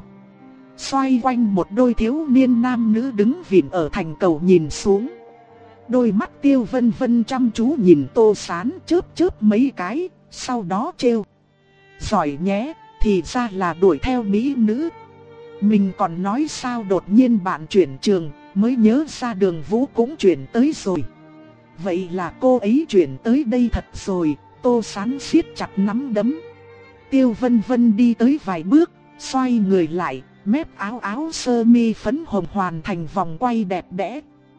Xoay quanh một đôi thiếu niên nam nữ đứng vịn ở thành cầu nhìn xuống. Đôi mắt Tiêu Vân Vân chăm chú nhìn Tô Sán chớp chớp mấy cái, sau đó trêu: giỏi nhé, thì ra là đuổi theo mỹ nữ. Mình còn nói sao đột nhiên bạn chuyển trường, mới nhớ ra Đường Vũ cũng chuyển tới rồi. Vậy là cô ấy chuyển tới đây thật rồi. Tô Sán siết chặt nắm đấm. Tiêu Vân Vân đi tới vài bước, xoay người lại, mép áo áo sơ mi phấn hồng hoàn thành vòng quay đẹp đẽ.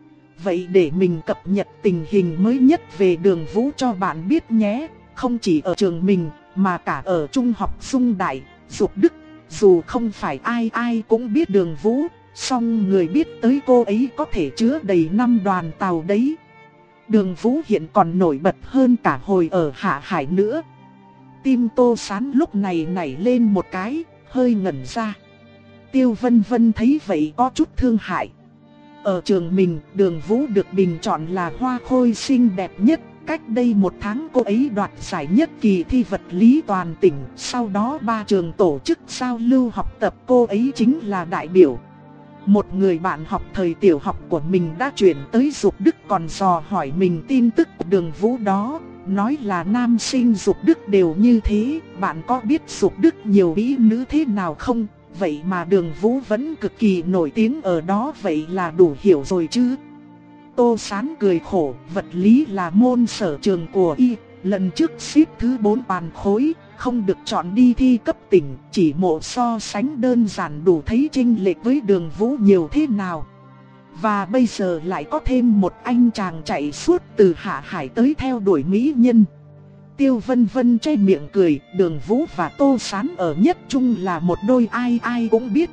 Vậy để mình cập nhật tình hình mới nhất về Đường Vũ cho bạn biết nhé. Không chỉ ở trường mình, mà cả ở trung học Dung Đại, Dục Đức. Dù không phải ai ai cũng biết Đường Vũ, song người biết tới cô ấy có thể chứa đầy năm đoàn tàu đấy. Đường Vũ hiện còn nổi bật hơn cả hồi ở Hạ Hải nữa. Tim Tô Sán lúc này nảy lên một cái, hơi ngẩn ra. Tiêu Vân Vân thấy vậy có chút thương hại. Ở trường mình, Đường Vũ được bình chọn là hoa khôi xinh đẹp nhất. Cách đây một tháng cô ấy đoạt giải nhất kỳ thi vật lý toàn tỉnh. Sau đó ba trường tổ chức giao lưu học tập, cô ấy chính là đại biểu. Một người bạn học thời tiểu học của mình đã chuyển tới Dục Đức, còn dò hỏi mình tin tức của Đường Vũ đó. Nói là nam sinh Dục Đức đều như thế. Bạn có biết Dục Đức nhiều mỹ nữ thế nào không? Vậy mà Đường Vũ vẫn cực kỳ nổi tiếng ở đó, vậy là đủ hiểu rồi chứ. Tô Sán cười khổ, vật lý là môn sở trường của y, lần trước xếp thứ bốn bàn khối, không được chọn đi thi cấp tỉnh, chỉ mộ so sánh đơn giản đủ thấy chênh lệch với Đường Vũ nhiều thế nào. Và bây giờ lại có thêm một anh chàng chạy suốt từ Hạ Hải tới theo đuổi mỹ nhân. Tiêu Vân Vân che miệng cười, Đường Vũ và Tô Sán ở nhất trung là một đôi ai ai cũng biết.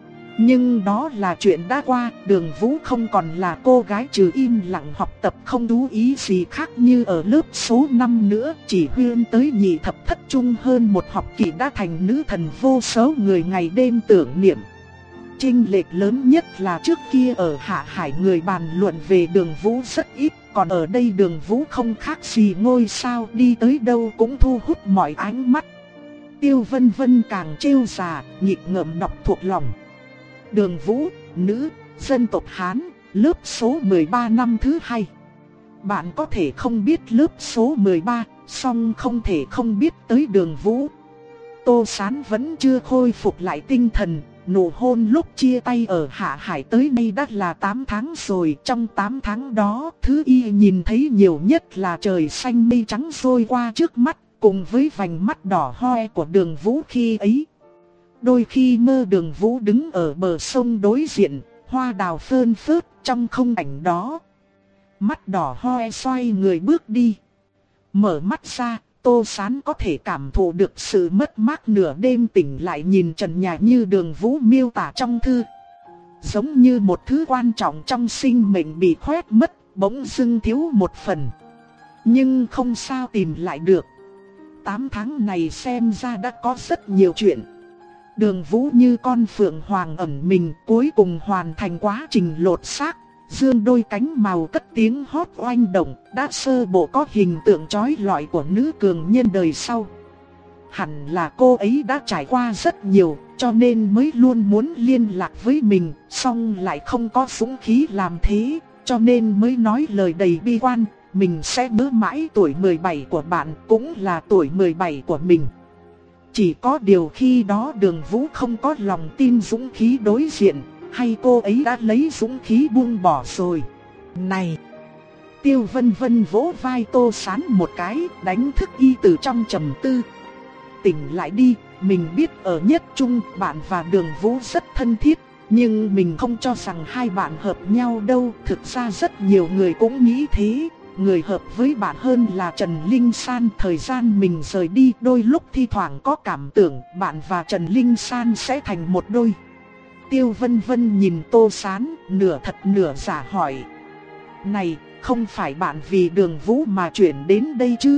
Nhưng đó là chuyện đã qua, Đường Vũ không còn là cô gái trừ im lặng học tập không chú ý gì khác như ở lớp số năm nữa. Chỉ huyên tới nhị thập thất trung hơn một học kỳ đã thành nữ thần vô số người ngày đêm tưởng niệm. Chênh lệch lớn nhất là trước kia ở Hạ Hải người bàn luận về Đường Vũ rất ít, còn ở đây Đường Vũ không khác gì ngôi sao, đi tới đâu cũng thu hút mọi ánh mắt. Tiêu Vân Vân càng trêu già, nhịp ngợm đọc thuộc lòng. Đường Vũ, nữ, dân tộc Hán, lớp số mười ba năm thứ hai. Bạn có thể không biết lớp số mười ba, song không thể không biết tới Đường Vũ. Tô Sán vẫn chưa khôi phục lại tinh thần. Nụ hôn lúc chia tay ở Hạ Hải tới nay đã là tám tháng rồi. Trong tám tháng đó, thứ y nhìn thấy nhiều nhất là trời xanh mây trắng trôi qua trước mắt, cùng với vành mắt đỏ hoe của Đường Vũ khi ấy. Đôi khi mơ Đường Vũ đứng ở bờ sông đối diện, hoa đào phơn phớt trong không cảnh đó. Mắt đỏ hoe xoay người bước đi. Mở mắt ra, Tô Sán có thể cảm thụ được sự mất mát nửa đêm tỉnh lại nhìn trần nhà như Đường Vũ miêu tả trong thư. Giống như một thứ quan trọng trong sinh mệnh bị khoét mất, bỗng dưng thiếu một phần. Nhưng không sao tìm lại được. Tám tháng này xem ra đã có rất nhiều chuyện. Đường Vũ như con phượng hoàng ẩn mình, cuối cùng hoàn thành quá trình lột xác. dương đôi cánh màu cất tiếng hót oanh động, đã sơ bộ có hình tượng chói lọi của nữ cường nhân đời sau. Hẳn là cô ấy đã trải qua rất nhiều, cho nên mới luôn muốn liên lạc với mình, song lại không có dũng khí làm thế, cho nên mới nói lời đầy bi quan, mình sẽ nhớ mãi tuổi mười bảy của bạn cũng là tuổi mười bảy của mình. Chỉ có điều khi đó Đường Vũ không có lòng tin dũng khí đối diện, hay cô ấy đã lấy dũng khí buông bỏ rồi. Này! Tiêu Vân Vân vỗ vai Tô Sán một cái, đánh thức y từ trong trầm tư. Tỉnh lại đi, mình biết ở nhất trung bạn và Đường Vũ rất thân thiết, nhưng mình không cho rằng hai bạn hợp nhau đâu. Thực ra rất nhiều người cũng nghĩ thế, người hợp với bạn hơn là Trần Linh San. Thời gian mình rời đi, đôi lúc thi thoảng có cảm tưởng bạn và Trần Linh San sẽ thành một đôi. Tiêu Vân Vân nhìn Tô Sán, nửa thật nửa giả hỏi. Này, không phải bạn vì Đường Vũ mà chuyển đến đây chứ?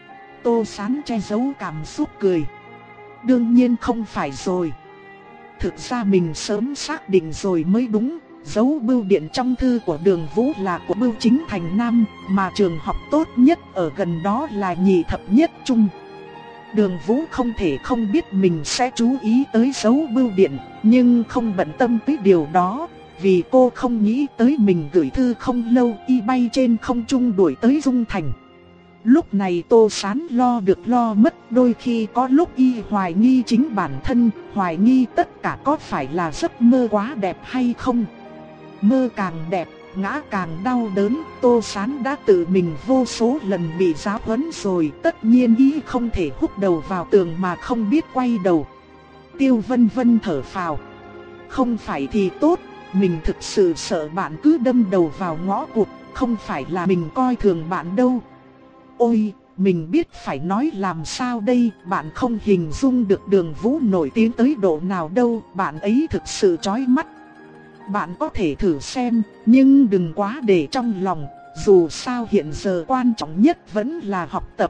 Tô Sán che giấu cảm xúc cười. Đương nhiên không phải rồi. Thực ra mình sớm xác định rồi mới đúng. Dấu bưu điện trong thư của Đường Vũ là của Bưu Chính Thành Nam, mà trường học tốt nhất ở gần đó là Nhị Thập Nhất Trung. Đường Vũ không thể không biết mình sẽ chú ý tới dấu bưu điện, nhưng không bận tâm tới điều đó, vì cô không nghĩ tới mình gửi thư không lâu y bay trên không trung đuổi tới Dung Thành. Lúc này Tô Sán lo được lo mất, đôi khi có lúc y hoài nghi chính bản thân, hoài nghi tất cả có phải là giấc mơ quá đẹp hay không. Mơ càng đẹp, ngã càng đau đớn. Tô Sán đã tự mình vô số lần bị giáo huấn rồi, tất nhiên y không thể húc đầu vào tường mà không biết quay đầu. Tiêu Vân Vân thở phào. Không phải thì tốt, mình thực sự sợ bạn cứ đâm đầu vào ngõ cụt, không phải là mình coi thường bạn đâu. Ôi, mình biết phải nói làm sao đây, bạn không hình dung được Đường Vũ nổi tiếng tới độ nào đâu, bạn ấy thực sự chói mắt. Bạn có thể thử xem, nhưng đừng quá để trong lòng, dù sao hiện giờ quan trọng nhất vẫn là học tập.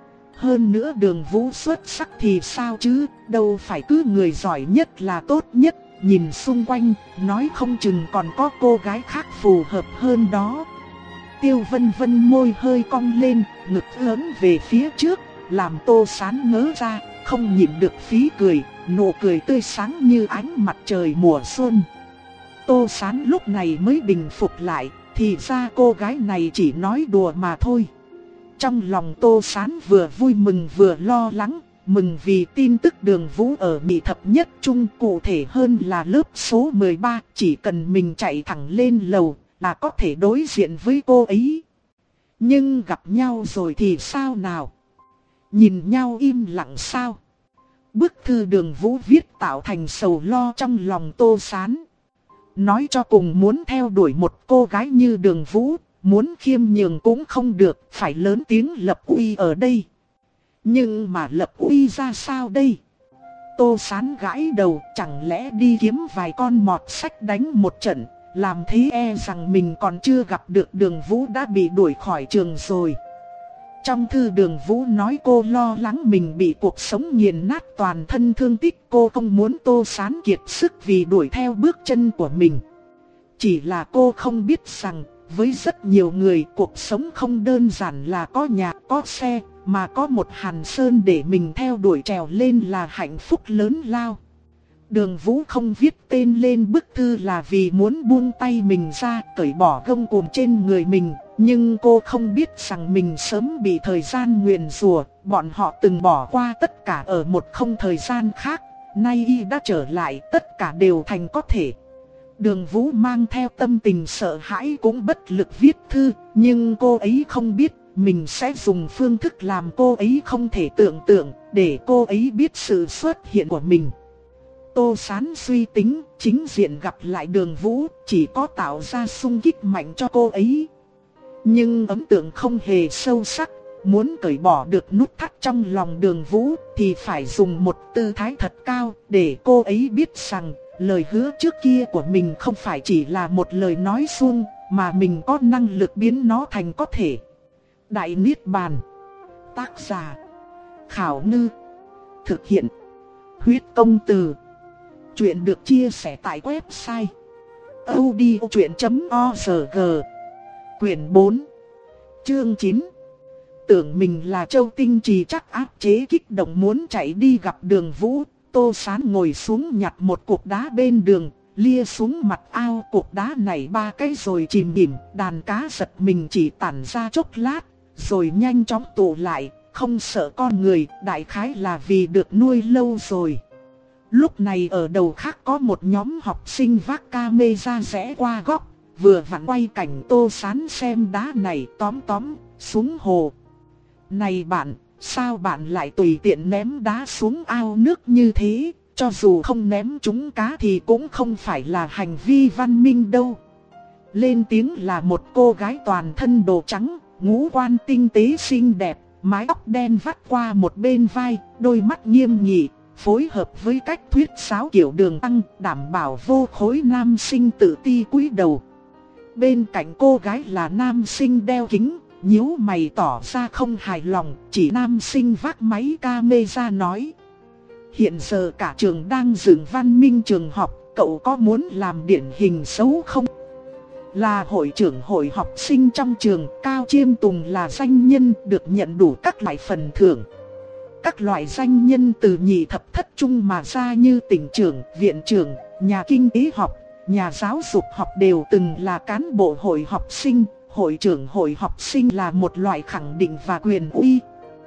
Hơn nữa Đường Vũ xuất sắc thì sao chứ, đâu phải cứ người giỏi nhất là tốt nhất, nhìn xung quanh, nói không chừng còn có cô gái khác phù hợp hơn đó. Tiêu Vân Vân môi hơi cong lên, ngực ưỡn về phía trước, làm Tô Sán ngớ ra, không nhịn được phí cười, nụ cười tươi sáng như ánh mặt trời mùa xuân. Tô Sán lúc này mới bình phục lại, thì ra cô gái này chỉ nói đùa mà thôi. Trong lòng Tô Sán vừa vui mừng vừa lo lắng, mừng vì tin tức Đường Vũ ở Nhị Thập Nhất Trung, cụ thể hơn là lớp số mười ba, chỉ cần mình chạy thẳng lên lầu là có thể đối diện với cô ấy. Nhưng gặp nhau rồi thì sao nào? Nhìn nhau im lặng sao? Bức thư Đường Vũ viết tạo thành sầu lo trong lòng Tô Sán. Nói cho cùng muốn theo đuổi một cô gái như Đường Vũ, muốn khiêm nhường cũng không được, phải lớn tiếng lập uy ở đây. Nhưng mà lập uy ra sao đây? Tô Sán gãi đầu, chẳng lẽ đi kiếm vài con mọt sách đánh một trận, làm thế e rằng mình còn chưa gặp được Đường Vũ đã bị đuổi khỏi trường rồi. Trong thư Đường Vũ nói cô lo lắng mình bị cuộc sống nghiền nát toàn thân thương tích, cô không muốn Tô Sán kiệt sức vì đuổi theo bước chân của mình. Chỉ là cô không biết rằng, với rất nhiều người cuộc sống không đơn giản là có nhà, có xe, mà có một Hàn Sơn để mình theo đuổi trèo lên là hạnh phúc lớn lao. Đường Vũ không viết tên lên bức thư là vì muốn buông tay mình ra, cởi bỏ gông cùm trên người mình. Nhưng cô không biết rằng mình sớm bị thời gian nguyền rủa, bọn họ từng bỏ qua tất cả ở một không thời gian khác. Nay y đã trở lại, tất cả đều thành có thể. Đường Vũ mang theo tâm tình sợ hãi cũng bất lực viết thư, nhưng cô ấy không biết mình sẽ dùng phương thức làm cô ấy không thể tưởng tượng, để cô ấy biết sự xuất hiện của mình. Tô Sán suy tính, chính diện gặp lại Đường Vũ chỉ có tạo ra xung kích mạnh cho cô ấy. Nhưng ấn tượng không hề sâu sắc, muốn cởi bỏ được nút thắt trong lòng Đường Vũ thì phải dùng một tư thái thật cao để cô ấy biết rằng lời hứa trước kia của mình không phải chỉ là một lời nói suông, mà mình có năng lực biến nó thành có thể. Đại Niết Bàn. Tác giả Khảo Ngư. Thực hiện Huyết Công Từ. Chuyện được chia sẻ tại website audio chuyện org. Quyển bốn, chương chín. Tưởng mình là Châu Tinh Trì chắc áp chế kích động muốn chạy đi gặp Đường Vũ. Tô Sán ngồi xuống nhặt một cục đá bên đường, lia xuống mặt ao cục đá này ba cái rồi chìm nghỉm. Đàn cá giật mình chỉ tản ra chốc lát, rồi nhanh chóng tụ lại, không sợ con người, đại khái là vì được nuôi lâu rồi. Lúc này ở đầu khác có một nhóm học sinh vác camera rẽ qua góc, vừa vặn quay cảnh Tô Sán xem đá này tóm tóm, xuống hồ. Này bạn, sao bạn lại tùy tiện ném đá xuống ao nước như thế? Cho dù không ném trúng cá thì cũng không phải là hành vi văn minh đâu. Lên tiếng là một cô gái toàn thân đồ trắng, ngũ quan tinh tế xinh đẹp, mái tóc đen vắt qua một bên vai, đôi mắt nghiêm nghị, phối hợp với cách thuyết sáo kiểu Đường Tăng, đảm bảo vô khối nam sinh tự ti cúi đầu. Bên cạnh cô gái là nam sinh đeo kính, nhíu mày tỏ ra không hài lòng, chỉ nam sinh vác máy camera nói: hiện giờ cả trường đang dựng văn minh trường học, cậu có muốn làm điển hình xấu không? Là hội trưởng hội học sinh trong trường, Cao Chiêm Tùng là danh nhân được nhận đủ các loại phần thưởng. Các loại danh nhân từ nhị thập thất trung mà ra như tỉnh trưởng, viện trưởng, nhà kinh tế học, nhà giáo dục học đều từng là cán bộ hội học sinh. Hội trưởng hội học sinh là một loại khẳng định và quyền uy.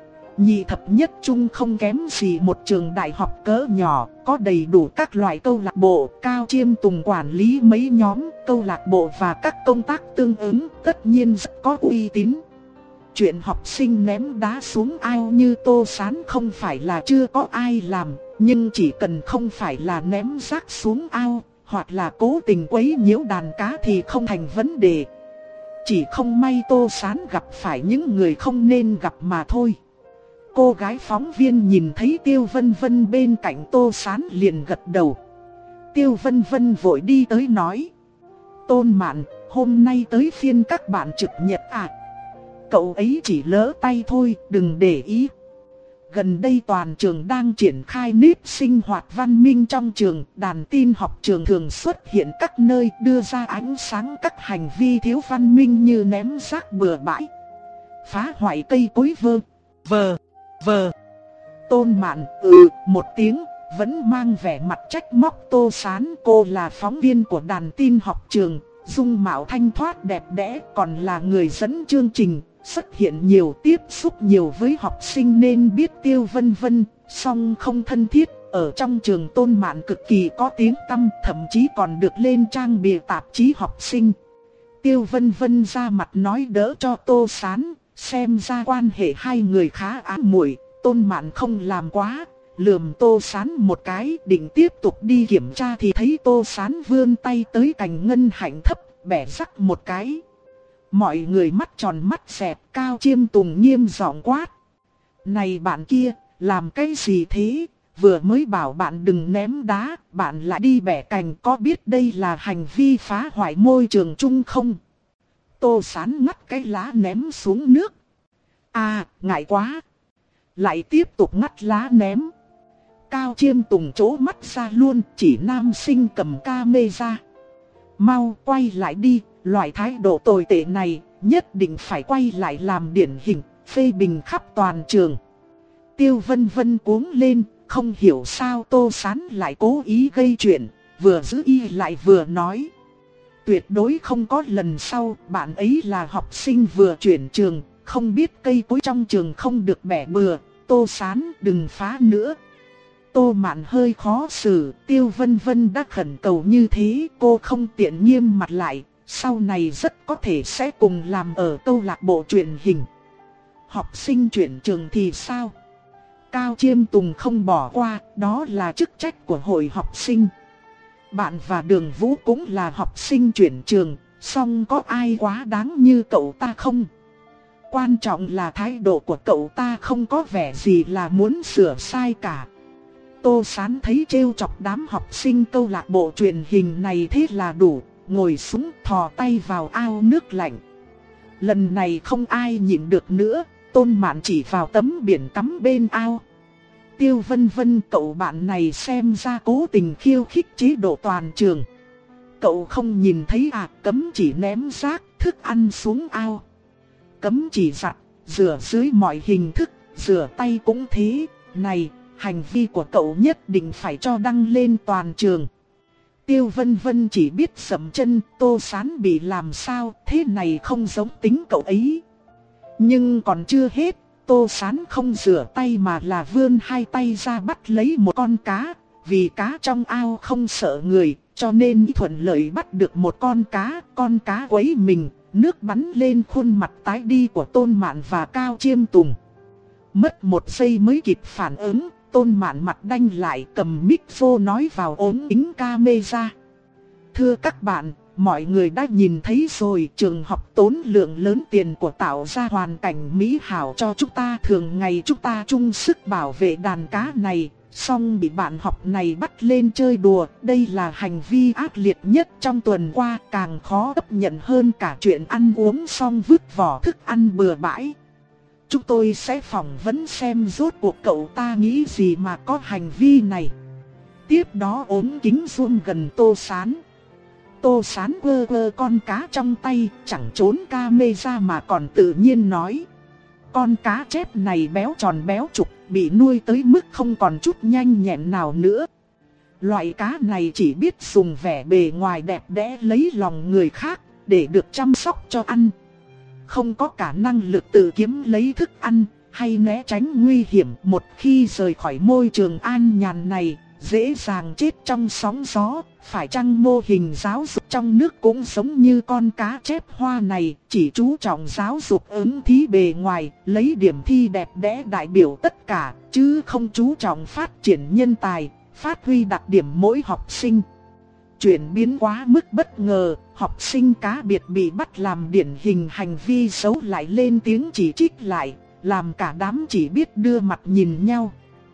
Nhị thập nhất trung không kém gì một trường đại học cỡ nhỏ, có đầy đủ các loại câu lạc bộ. Cao Chiêm Tùng quản lý mấy nhóm câu lạc bộ và các công tác tương ứng, tất nhiên rất có uy tín. Chuyện học sinh ném đá xuống ao như Tô Sán không phải là chưa có ai làm, nhưng chỉ cần không phải là ném rác xuống ao, hoặc là cố tình quấy nhiễu đàn cá thì không thành vấn đề. Chỉ không may Tô Sán gặp phải những người không nên gặp mà thôi. Cô gái phóng viên nhìn thấy Tiêu Vân Vân bên cạnh Tô Sán liền gật đầu. Tiêu Vân Vân vội đi tới nói: Tôn Mạn, hôm nay tới phiên các bạn trực nhật à? Cậu ấy chỉ lỡ tay thôi, đừng để ý. Gần đây toàn trường đang triển khai nếp sinh hoạt văn minh trong trường, đàn tin học trường thường xuất hiện các nơi đưa ra ánh sáng các hành vi thiếu văn minh như ném rác bừa bãi, phá hoại cây cối vơ, vờ, vờ. Tôn Mạn ừ một tiếng, vẫn mang vẻ mặt trách móc Tô Sán. Cô là phóng viên của đàn tin học trường, dung mạo thanh thoát đẹp đẽ, còn là người dẫn chương trình, xuất hiện nhiều, tiếp xúc nhiều với học sinh nên biết Tiêu Vân Vân, song không thân thiết. Ở trong trường Tôn Mạn cực kỳ có tiếng tăm, thậm chí còn được lên trang bìa tạp chí học sinh. Tiêu Vân Vân ra mặt nói đỡ cho Tô Sán, xem ra quan hệ hai người khá ám muội. Tôn Mạn không làm quá, lườm Tô Sán một cái, định tiếp tục đi kiểm tra thì thấy Tô Sán vươn tay tới cành ngân hạnh thấp, bẻ rắc một cái. Mọi người mắt tròn mắt xẹp. Cao Chiêm Tùng nghiêm giọng quát: này bạn kia, làm cái gì thế? Vừa mới bảo bạn đừng ném đá, bạn lại đi bẻ cành, có biết đây là hành vi phá hoại môi trường chung không? Tô Sán ngắt cái lá ném xuống nước. À, ngại quá. Lại tiếp tục ngắt lá ném. Cao Chiêm Tùng trố mắt ra luôn, chỉ nam sinh cầm camera: mau quay lại đi, loại thái độ tồi tệ này nhất định phải quay lại làm điển hình, phê bình khắp toàn trường. Tiêu Vân Vân cuống lên, không hiểu sao Tô Sán lại cố ý gây chuyện, vừa giữ y lại vừa nói: tuyệt đối không có lần sau, bạn ấy là học sinh vừa chuyển trường, không biết cây cối trong trường không được bẻ bừa. Tô Sán đừng phá nữa. Tô Mạn hơi khó xử, Tiêu Vân Vân đã khẩn cầu như thế, cô không tiện nghiêm mặt lại, sau này rất có thể sẽ cùng làm ở câu lạc bộ truyền hình. Học sinh chuyển trường thì sao? Cao Chiêm Tùng không bỏ qua, đó là chức trách của hội học sinh. Bạn và Đường Vũ cũng là học sinh chuyển trường, song có ai quá đáng như cậu ta không? Quan trọng là thái độ của cậu ta không có vẻ gì là muốn sửa sai cả. Tô Sán thấy trêu chọc đám học sinh câu lạc bộ truyền hình này thế là đủ, ngồi xuống thò tay vào ao nước lạnh. Lần này không ai nhịn được nữa, Tôn Mạn chỉ vào tấm biển cắm bên ao. Tiêu Vân Vân, cậu bạn này xem ra cố tình khiêu khích chế độ toàn trường. cậu không nhìn thấy à? Cấm chỉ ném rác, thức ăn xuống ao. Cấm chỉ giặt, rửa dưới mọi hình thức, rửa tay cũng thế. Này, hành vi của cậu nhất định phải cho đăng lên toàn trường. Tiêu Vân Vân chỉ biết sầm chân, Tô Sán bị làm sao, thế này không giống tính cậu ấy. Nhưng còn chưa hết, Tô Sán không rửa tay mà là vươn hai tay ra bắt lấy một con cá. Vì cá trong ao không sợ người, cho nên thuận lợi bắt được một con cá. Con cá quấy mình, nước bắn lên khuôn mặt tái đi của Tôn Mạn và Cao Chiêm Tùng. Mất một giây mới kịp phản ứng, Tôn Mạn mặt đanh lại cầm micro nói vào ống kính camera. Thưa các bạn, mọi người đã nhìn thấy rồi, trường học tốn lượng lớn tiền của tạo ra hoàn cảnh mỹ hảo cho chúng ta. Thường ngày chúng ta chung sức bảo vệ đàn cá này, xong bị bạn học này bắt lên chơi đùa. Đây là hành vi ác liệt nhất trong tuần qua, càng khó chấp nhận hơn cả chuyện ăn uống xong vứt vỏ thức ăn bừa bãi. Chúng tôi sẽ phỏng vấn xem rốt cuộc cậu ta nghĩ gì mà có hành vi này. Tiếp đó ống kính zoom gần Tô Sán. Tô Sán quơ quơ con cá trong tay, chẳng trốn camera mà còn tự nhiên nói. Con cá chép này béo tròn béo trục, bị nuôi tới mức không còn chút nhanh nhẹn nào nữa. Loại cá này chỉ biết dùng vẻ bề ngoài đẹp đẽ lấy lòng người khác, để được chăm sóc cho ăn. Không có cả năng lực tự kiếm lấy thức ăn, hay né tránh nguy hiểm. Một khi rời khỏi môi trường an nhàn này, dễ dàng chết trong sóng gió. Phải chăng mô hình giáo dục trong nước cũng giống như con cá chép hoa này, chỉ chú trọng giáo dục ứng thí bề ngoài, lấy điểm thi đẹp đẽ đại biểu tất cả, chứ không chú trọng phát triển nhân tài, phát huy đặc điểm mỗi học sinh. Chuyển biến quá mức bất ngờ, học sinh cá biệt bị bắt làm điển hình hành vi xấu lại lên tiếng chỉ trích lại, làm cả đám chỉ biết đưa mặt nhìn nhau.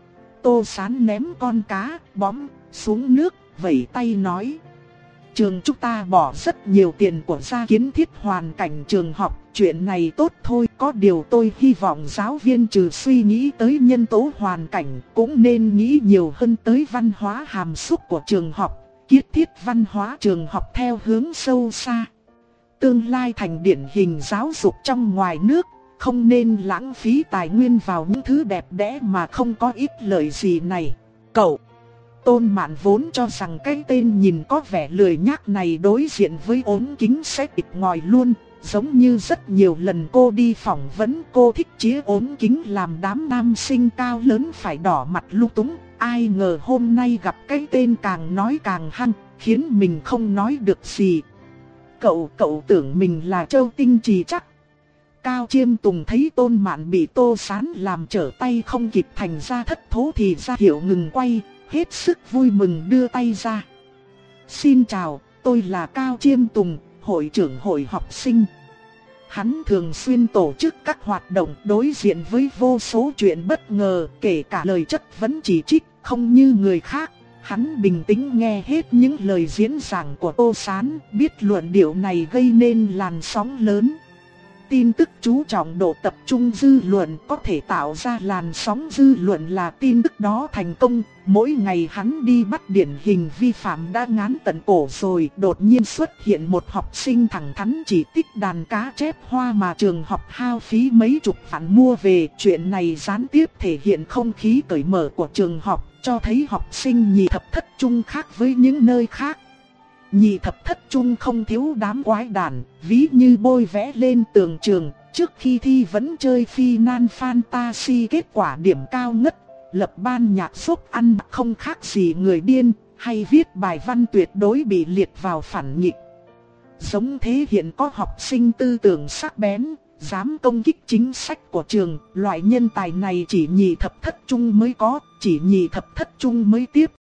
Tô Sán ném con cá, bóm, xuống nước, vẩy tay nói. Trường chúng ta bỏ rất nhiều tiền của ra kiến thiết hoàn cảnh trường học, chuyện này tốt thôi. Có điều tôi hy vọng giáo viên trừ suy nghĩ tới nhân tố hoàn cảnh, cũng nên nghĩ nhiều hơn tới văn hóa hàm xúc của trường học, kiết thiết văn hóa trường học theo hướng sâu xa. Tương lai thành điển hình giáo dục trong ngoài nước, không nên lãng phí tài nguyên vào những thứ đẹp đẽ mà không có ích lợi gì này. Cậu Tôn Mạn vốn cho rằng cái tên nhìn có vẻ lười nhác này đối diện với ống kính sẽ tịt ngòi luôn. Giống như rất nhiều lần cô đi phỏng vấn, cô thích chĩa ống kính làm đám nam sinh cao lớn phải đỏ mặt lung túng. Ai ngờ hôm nay gặp cái tên càng nói càng hăng, khiến mình không nói được gì. Cậu, cậu tưởng mình là Châu Tinh Trì chắc. Cao Chiêm Tùng thấy Tôn Mạn bị Tô Sán làm trở tay không kịp thành ra thất thố thì ra hiệu ngừng quay, hết sức vui mừng đưa tay ra. Xin chào, tôi là Cao Chiêm Tùng, hội trưởng hội học sinh. Hắn thường xuyên tổ chức các hoạt động đối diện với vô số chuyện bất ngờ, kể cả lời chất vấn chỉ trích, không như người khác. Hắn bình tĩnh nghe hết những lời diễn giảng của Tô Sán, biết luận điệu này gây nên làn sóng lớn. Tin tức chú trọng độ tập trung dư luận, có thể tạo ra làn sóng dư luận là tin tức đó thành công. Mỗi ngày hắn đi bắt điển hình vi phạm đã ngán tận cổ rồi, đột nhiên xuất hiện một học sinh thẳng thắn chỉ tích đàn cá chép hoa mà trường học hao phí mấy chục vạn mua về. Chuyện này gián tiếp thể hiện không khí cởi mở của trường học, cho thấy học sinh nhị thập thất trung khác với những nơi khác. Nhị thập thất trung không thiếu đám quái đản, ví như bôi vẽ lên tường trường, trước khi thi vẫn chơi Final Fantasy kết quả điểm cao ngất, lập ban nhạc xúc ăn không khác gì người điên, hay viết bài văn tuyệt đối bị liệt vào phản nghịch. Giống thế hiện có học sinh tư tưởng sắc bén, dám công kích chính sách của trường, loại nhân tài này chỉ nhị thập thất trung mới có, chỉ nhị thập thất trung mới tiếp